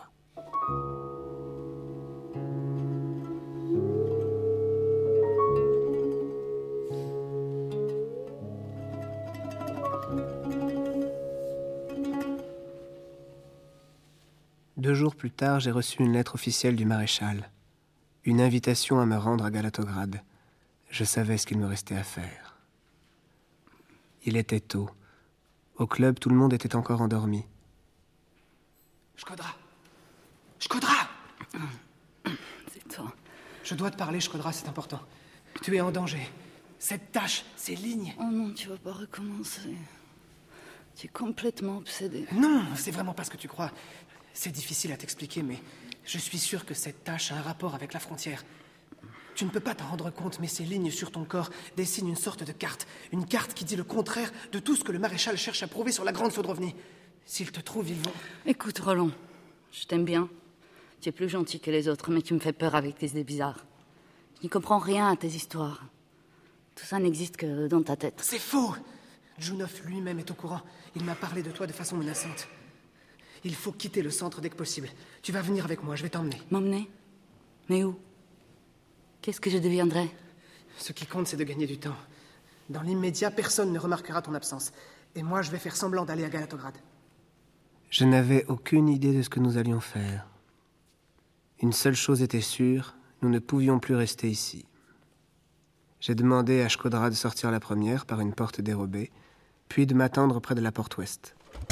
2 jours plus tard, j'ai reçu une lettre officielle du maréchal. Une invitation à me rendre à Galatograd. Je savais ce qu'il me restait à faire. Il était tôt. Au club, tout le monde était encore endormi. Shkodra! Shkodra! C'est toi. Je dois te parler, Shkodra, c'est important. Tu es en danger. Cette tâche, ces lignes... Oh non, tu vas pas recommencer. Tu es complètement obsédé. Non, c'est vraiment pas ce que tu crois. C'est difficile à t'expliquer, mais je suis sûr que cette tâche a un rapport avec la frontière. Tu ne peux pas t'en rendre compte, mais ces lignes sur ton corps dessinent une sorte de carte. Une carte qui dit le contraire de tout ce que le maréchal cherche à prouver sur la Grande Sodrovnie. S'ils te trouvent, ils vont... Écoute, Roland, je t'aime bien. Tu es plus gentil que les autres, mais tu me fais peur avec tes idées bizarres. Je n'y comprends rien à tes histoires. Tout ça n'existe que dans ta tête. C'est faux! Junov lui-même est au courant. Il m'a parlé de toi de façon menaçante. Il faut quitter le centre dès que possible. Tu vas venir avec moi, je vais t'emmener. M'emmener? Mais où? Qu'est-ce que je deviendrai? Ce qui compte, c'est de gagner du temps. Dans l'immédiat, personne ne remarquera ton absence. Et moi, je vais faire semblant d'aller à Galatograd. Je n'avais aucune idée de ce que nous allions faire. Une seule chose était sûre, nous ne pouvions plus rester ici. J'ai demandé à Shkodra de sortir la première par une porte dérobée, puis de m'attendre près de la porte ouest.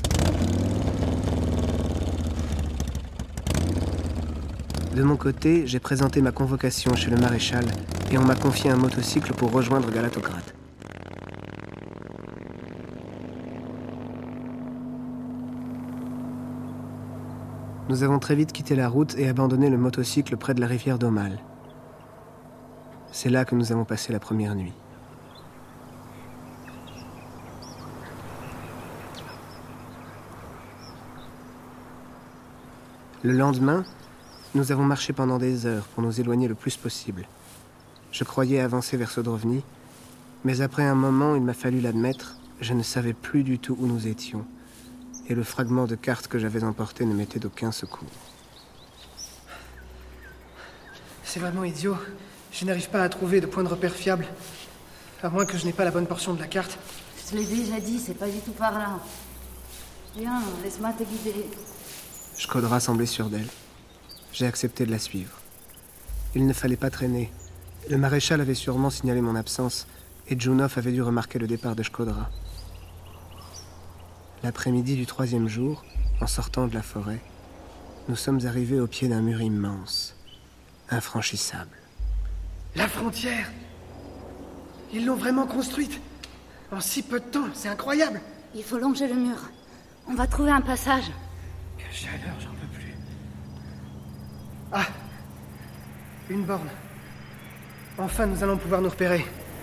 De mon côté, j'ai présenté ma convocation chez le maréchal et on m'a confié un motocycle pour rejoindre Galatograd. Nous avons très vite quitté la route et abandonné le motocycle près de la rivière d'Omal. C'est là que nous avons passé la première nuit. Le lendemain, nous avons marché pendant des heures pour nous éloigner le plus possible. Je croyais avancer vers Sodrovnie, mais après un moment, il m'a fallu l'admettre, je ne savais plus du tout où nous étions, et le fragment de carte que j'avais emporté ne m'était d'aucun secours. C'est vraiment idiot. Je n'arrive pas à trouver de point de repère fiable, à moins que je n'ai pas la bonne portion de la carte. Je te l'ai déjà dit, c'est pas du tout par là. Viens, laisse-moi te guider. Shkodra semblait sûre d'elle. J'ai accepté de la suivre. Il ne fallait pas traîner. Le maréchal avait sûrement signalé mon absence, et Junov avait dû remarquer le départ de Shkodra. L'après-midi du 3e jour, en sortant de la forêt, nous sommes arrivés au pied d'un mur immense, infranchissable. La frontière! Ils l'ont vraiment construite! En si peu de temps, c'est incroyable! Il faut longer le mur. On va trouver un passage. Quelle chaleur, j'en peux plus. Ah! Une borne. Enfin, nous allons pouvoir nous repérer.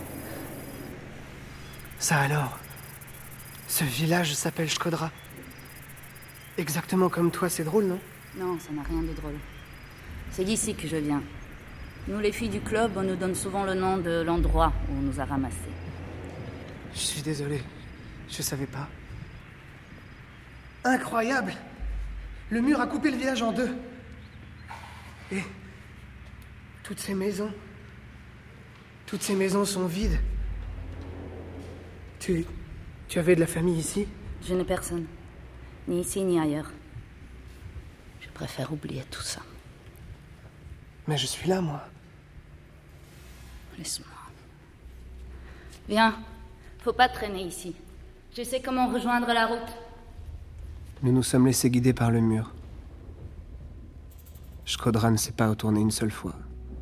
Ça alors? Ce village s'appelle Shkodra. Exactement comme toi, c'est drôle, non? Non, ça n'a rien de drôle. C'est d'ici que je viens. Nous, les filles du club, on nous donne souvent le nom de l'endroit où on nous a ramassés. Je suis désolé. Je savais pas. Incroyable! Le mur a coupé le village en deux. Et toutes ces maisons sont vides. Tu avais de la famille ici? Je n'ai personne. Ni ici, ni ailleurs. Je préfère oublier tout ça. Mais je suis là, moi. Laisse-moi. Viens. Faut pas traîner ici. Je sais comment rejoindre la route. Nous nous sommes laissés guider par le mur. Shkodra ne s'est pas retourné une seule fois.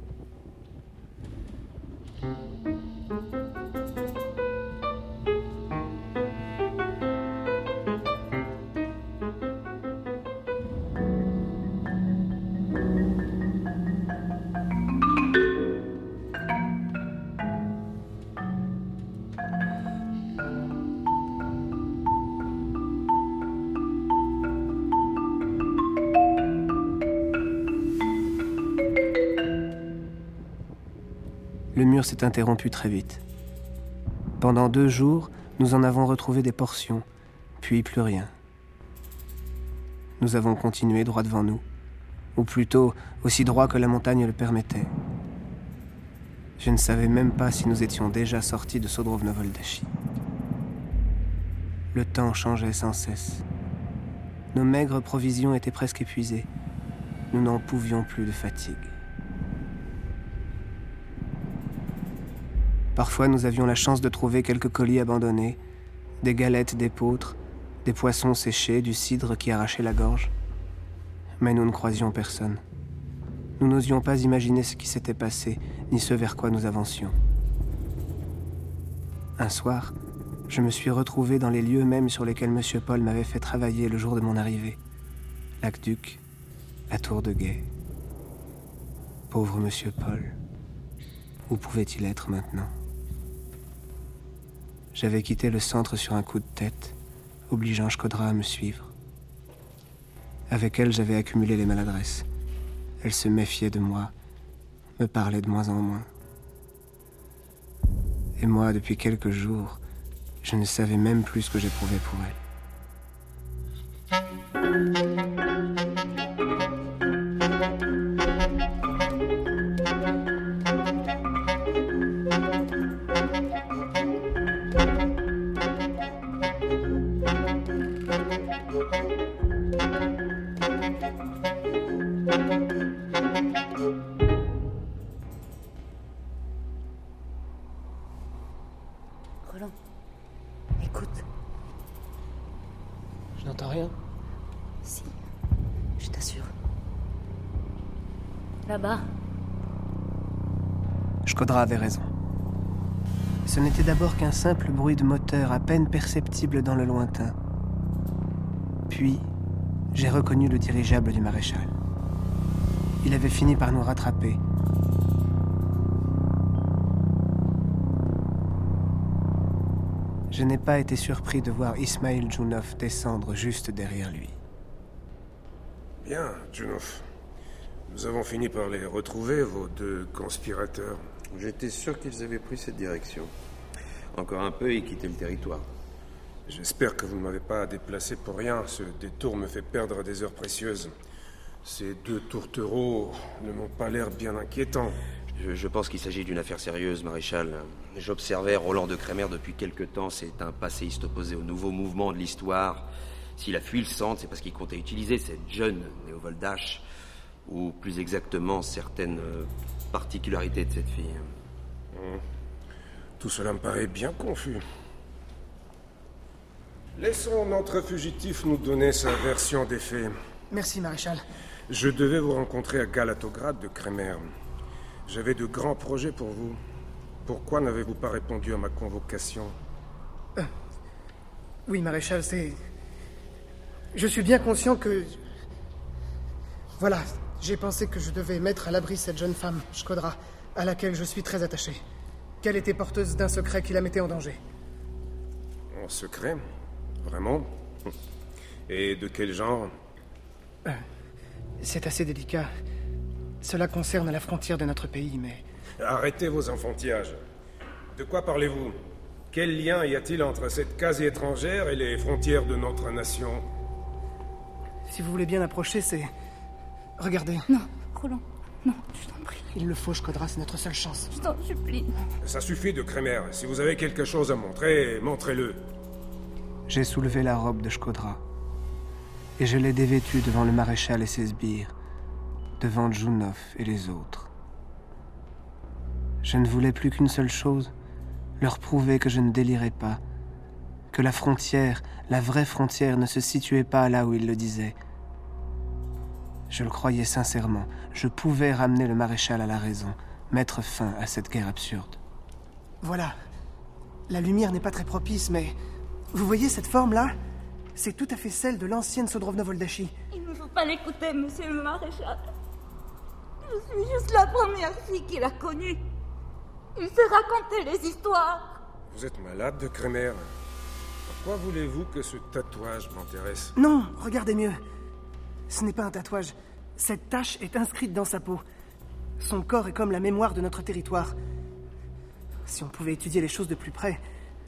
Le mur s'est interrompu très vite. Pendant 2 jours, nous en avons retrouvé des portions, puis plus rien. Nous avons continué droit devant nous, ou plutôt aussi droit que la montagne le permettait. Je ne savais même pas si nous étions déjà sortis de Sodrovno-Voldachi. Le temps changeait sans cesse. Nos maigres provisions étaient presque épuisées. Nous n'en pouvions plus de fatigue. Parfois, nous avions la chance de trouver quelques colis abandonnés, des galettes d'épeautre, des poissons séchés, du cidre qui arrachait la gorge. Mais nous ne croisions personne. Nous n'osions pas imaginer ce qui s'était passé, ni ce vers quoi nous avancions. Un soir, je me suis retrouvé dans les lieux mêmes sur lesquels M. Paul m'avait fait travailler le jour de mon arrivée. L'aqueduc, la tour de guet. Pauvre M. Paul. Où pouvait-il être maintenant? J'avais quitté le centre sur un coup de tête, obligeant Shkodra à me suivre. Avec elle, j'avais accumulé les maladresses. Elle se méfiait de moi, me parlait de moins en moins. Et moi, depuis quelques jours, je ne savais même plus ce que j'éprouvais pour elle. Roland, écoute. Je n'entends rien. Si, je t'assure. Là-bas. Shkodra avait raison. Ce n'était d'abord qu'un simple bruit de moteur à peine perceptible dans le lointain. Puis, j'ai reconnu le dirigeable du maréchal. Il avait fini par nous rattraper. Je n'ai pas été surpris de voir Ismail Djounov descendre juste derrière lui. Bien, Djounov. Nous avons fini par les retrouver, vos deux conspirateurs. J'étais sûr qu'ils avaient pris cette direction. Encore un peu et quitter le territoire. J'espère que vous ne m'avez pas déplacé pour rien. Ce détour me fait perdre des heures précieuses. Ces deux tourtereaux ne m'ont pas l'air bien inquiétants. Je pense qu'il s'agit d'une affaire sérieuse, maréchal. J'observais Roland de Kremer depuis quelque temps. C'est un passéiste opposé au nouveau mouvement de l'histoire. S'il a fui le centre, c'est parce qu'il comptait utiliser cette jeune Néovoldache, ou plus exactement certaines particularités de cette fille. Tout cela me paraît bien confus. Laissons notre fugitif nous donner sa version des faits. Merci, maréchal. Je devais vous rencontrer à Galatograd de Kremer. J'avais de grands projets pour vous. Pourquoi n'avez-vous pas répondu à ma convocation? Oui, maréchal, c'est... Je suis bien conscient que... Voilà, j'ai pensé que je devais mettre à l'abri cette jeune femme, Shkodra, à laquelle je suis très attaché. Qu'elle était porteuse d'un secret qui la mettait en danger. En secret? Vraiment? Et de quel genre? C'est assez délicat. Cela concerne la frontière de notre pays, mais... Arrêtez vos enfantillages. De quoi parlez-vous? Quel lien y a-t-il entre cette case étrangère et les frontières de notre nation? Si vous voulez bien approcher, c'est... Regardez. Non, Roland, non, je t'en prie. Il le faut, Shkodra, c'est notre seule chance. Je t'en supplie. Ça suffit de Kremer. Si vous avez quelque chose à montrer, montrez-le. J'ai soulevé la robe de Shkodra et je l'ai dévêtue devant le maréchal et ses sbires, devant Djounov et les autres. Je ne voulais plus qu'une seule chose, leur prouver que je ne délirais pas, que la frontière, la vraie frontière, ne se situait pas là où ils le disaient. Je le croyais sincèrement, je pouvais ramener le maréchal à la raison, mettre fin à cette guerre absurde. Voilà. La lumière n'est pas très propice, mais... Vous voyez cette forme-là? C'est tout à fait celle de l'ancienne Sodrovno-Voldachi. Il ne faut pas l'écouter, monsieur le maréchal. Je suis juste la première fille qu'il a connue. Il s'est raconté les histoires. Vous êtes malade de Kremer. Pourquoi voulez-vous que ce tatouage m'intéresse? Non, regardez mieux. Ce n'est pas un tatouage. Cette tache est inscrite dans sa peau. Son corps est comme la mémoire de notre territoire. Si on pouvait étudier les choses de plus près...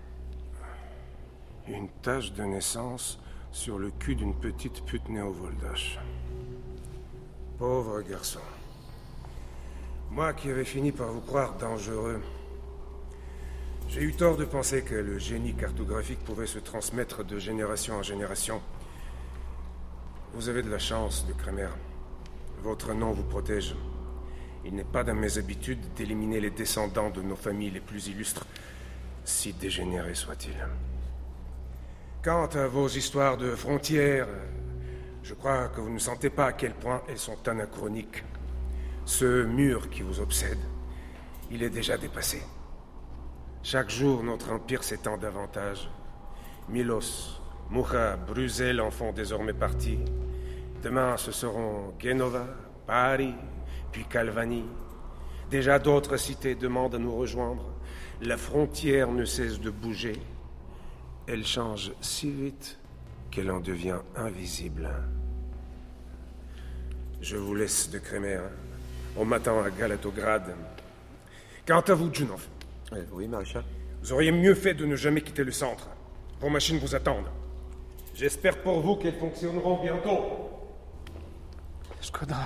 Une tache de naissance sur le cul d'une petite pute Néovoldache. Pauvre garçon. Moi qui avais fini par vous croire dangereux. J'ai eu tort de penser que le génie cartographique pouvait se transmettre de génération en génération. Vous avez de la chance de Kremer. Votre nom vous protège. Il n'est pas dans mes habitudes d'éliminer les descendants de nos familles les plus illustres, si dégénérés soient-ils. Quant à vos histoires de frontières, je crois que vous ne sentez pas à quel point elles sont anachroniques. Ce mur qui vous obsède, il est déjà dépassé. Chaque jour, notre empire s'étend davantage. Milos, Mucha, Bruxelles en font désormais partie. Demain, ce seront Genova, Paris, puis Calvani. Déjà d'autres cités demandent à nous rejoindre. La frontière ne cesse de bouger. Elle change si vite qu'elle en devient invisible. Je vous laisse de Kremer. On m'attend à Galatograd. Quant à vous, Junov. Oui, maréchal. Vous auriez mieux fait de ne jamais quitter le centre. Vos machines vous attendent. J'espère pour vous qu'elles fonctionneront bientôt. Shkodra,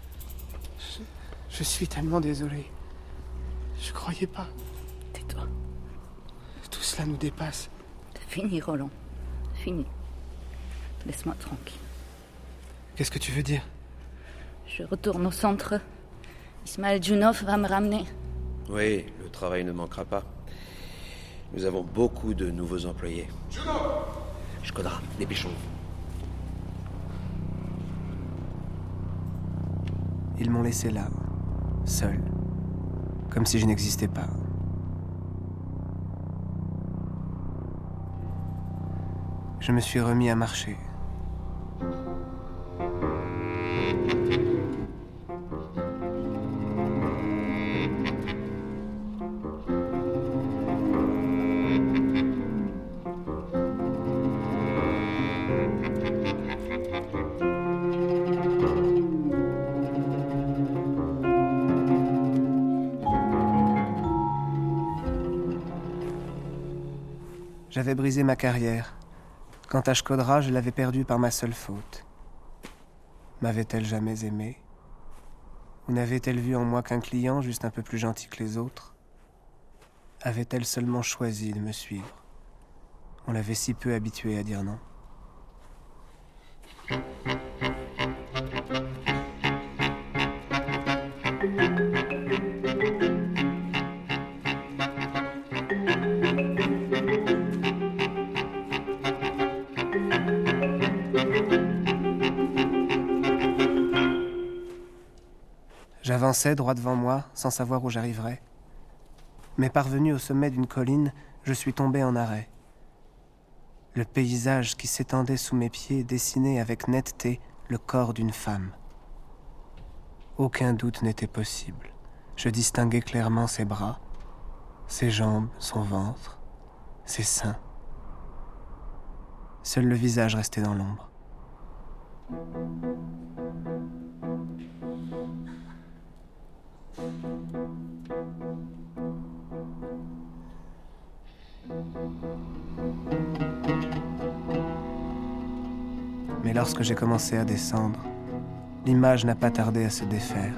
je suis tellement désolé. Je croyais pas. Tais-toi. Tout cela nous dépasse. Fini, Roland. Fini. Laisse-moi tranquille. Qu'est-ce que tu veux dire? Je retourne au centre. Ismail Djounov va me ramener. Oui, le travail ne manquera pas. Nous avons beaucoup de nouveaux employés. Shkodra, dépêchons-nous. Ils m'ont laissé là, seul, comme si je n'existais pas. Je me suis remis à marcher. J'avais brisé ma carrière. Quant à Shkodra, je l'avais perdue par ma seule faute. M'avait-elle jamais aimé? Ou n'avait-elle vu en moi qu'un client juste un peu plus gentil que les autres? Avait-elle seulement choisi de me suivre? On l'avait si peu habituée à dire non. J'avançais droit devant moi, sans savoir où j'arriverais. Mais parvenu au sommet d'une colline, je suis tombé en arrêt. Le paysage qui s'étendait sous mes pieds dessinait avec netteté le corps d'une femme. Aucun doute n'était possible. Je distinguais clairement ses bras, ses jambes, son ventre, ses seins. Seul le visage restait dans l'ombre. Mais lorsque j'ai commencé à descendre, l'image n'a pas tardé à se défaire.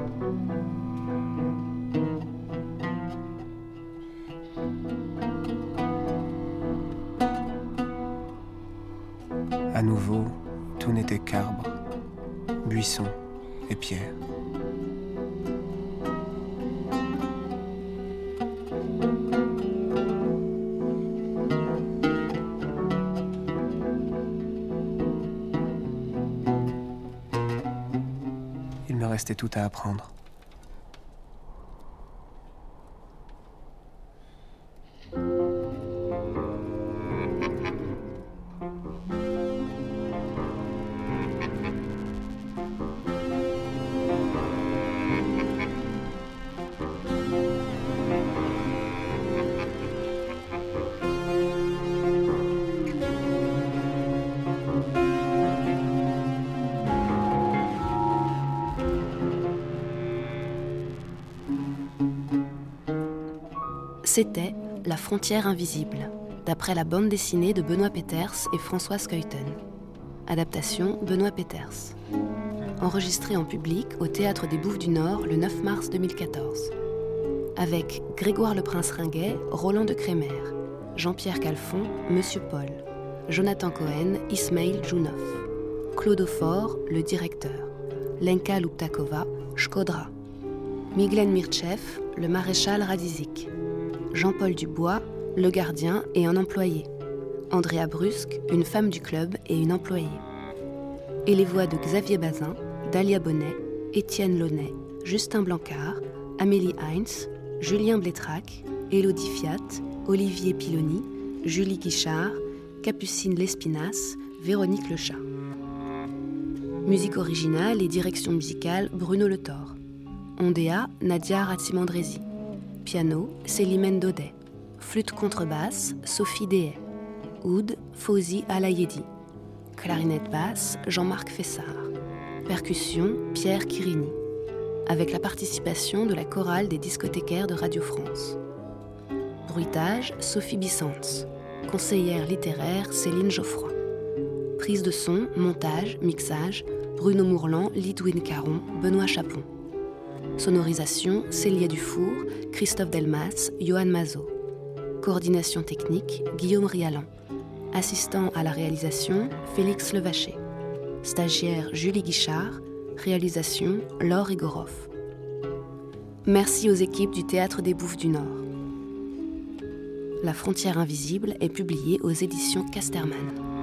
À nouveau, tout n'était qu'arbres, buissons et pierres. Il me restait tout à apprendre. C'était La frontière invisible, d'après la bande dessinée de Benoît Peeters et François Skeuten. Adaptation Benoît Peeters. Enregistré en public au Théâtre des Bouffes du Nord le 9 mars 2014. Avec Grégoire Le Prince Ringuet, Roland de Kremer, Jean-Pierre Calfon, Monsieur Paul, Jonathan Cohen, Ismail Djounov, Claude Aufort, le directeur, Lenka Luptakova, Shkodra. Miglen Mirtchev, le maréchal Radizik. Jean-Paul Dubois, le gardien et un employé. Andrea Brusque, une femme du club et une employée. Et les voix de Xavier Bazin, Dalia Bonnet, Étienne Launay, Justin Blancard, Amélie Heinz, Julien Blétrac, Élodie Fiat, Olivier Piloni, Julie Guichard, Capucine Lespinasse, Véronique Lechat. Musique originale et direction musicale Bruno Le Thor. Ondéa, Nadia Ratimandresi. Piano, Célimène Daudet. Flûte contrebasse, Sophie Dehay. Oud, Fauzi Alayedi. Clarinette basse, Jean-Marc Fessard. Percussion, Pierre Quirini. Avec la participation de la chorale des discothécaires de Radio France. Bruitage, Sophie Bissantz. Conseillère littéraire, Céline Geoffroy. Prise de son, montage, mixage, Bruno Mourlan, Lidwin Caron, Benoît Chapon. Sonorisation, Célia Dufour, Christophe Delmas, Johan Mazot. Coordination technique, Guillaume Rialan. Assistant à la réalisation, Félix Levaché. Stagiaire, Julie Guichard. Réalisation, Laure Igorov. Merci aux équipes du Théâtre des Bouffes du Nord. La frontière invisible est publiée aux éditions Casterman.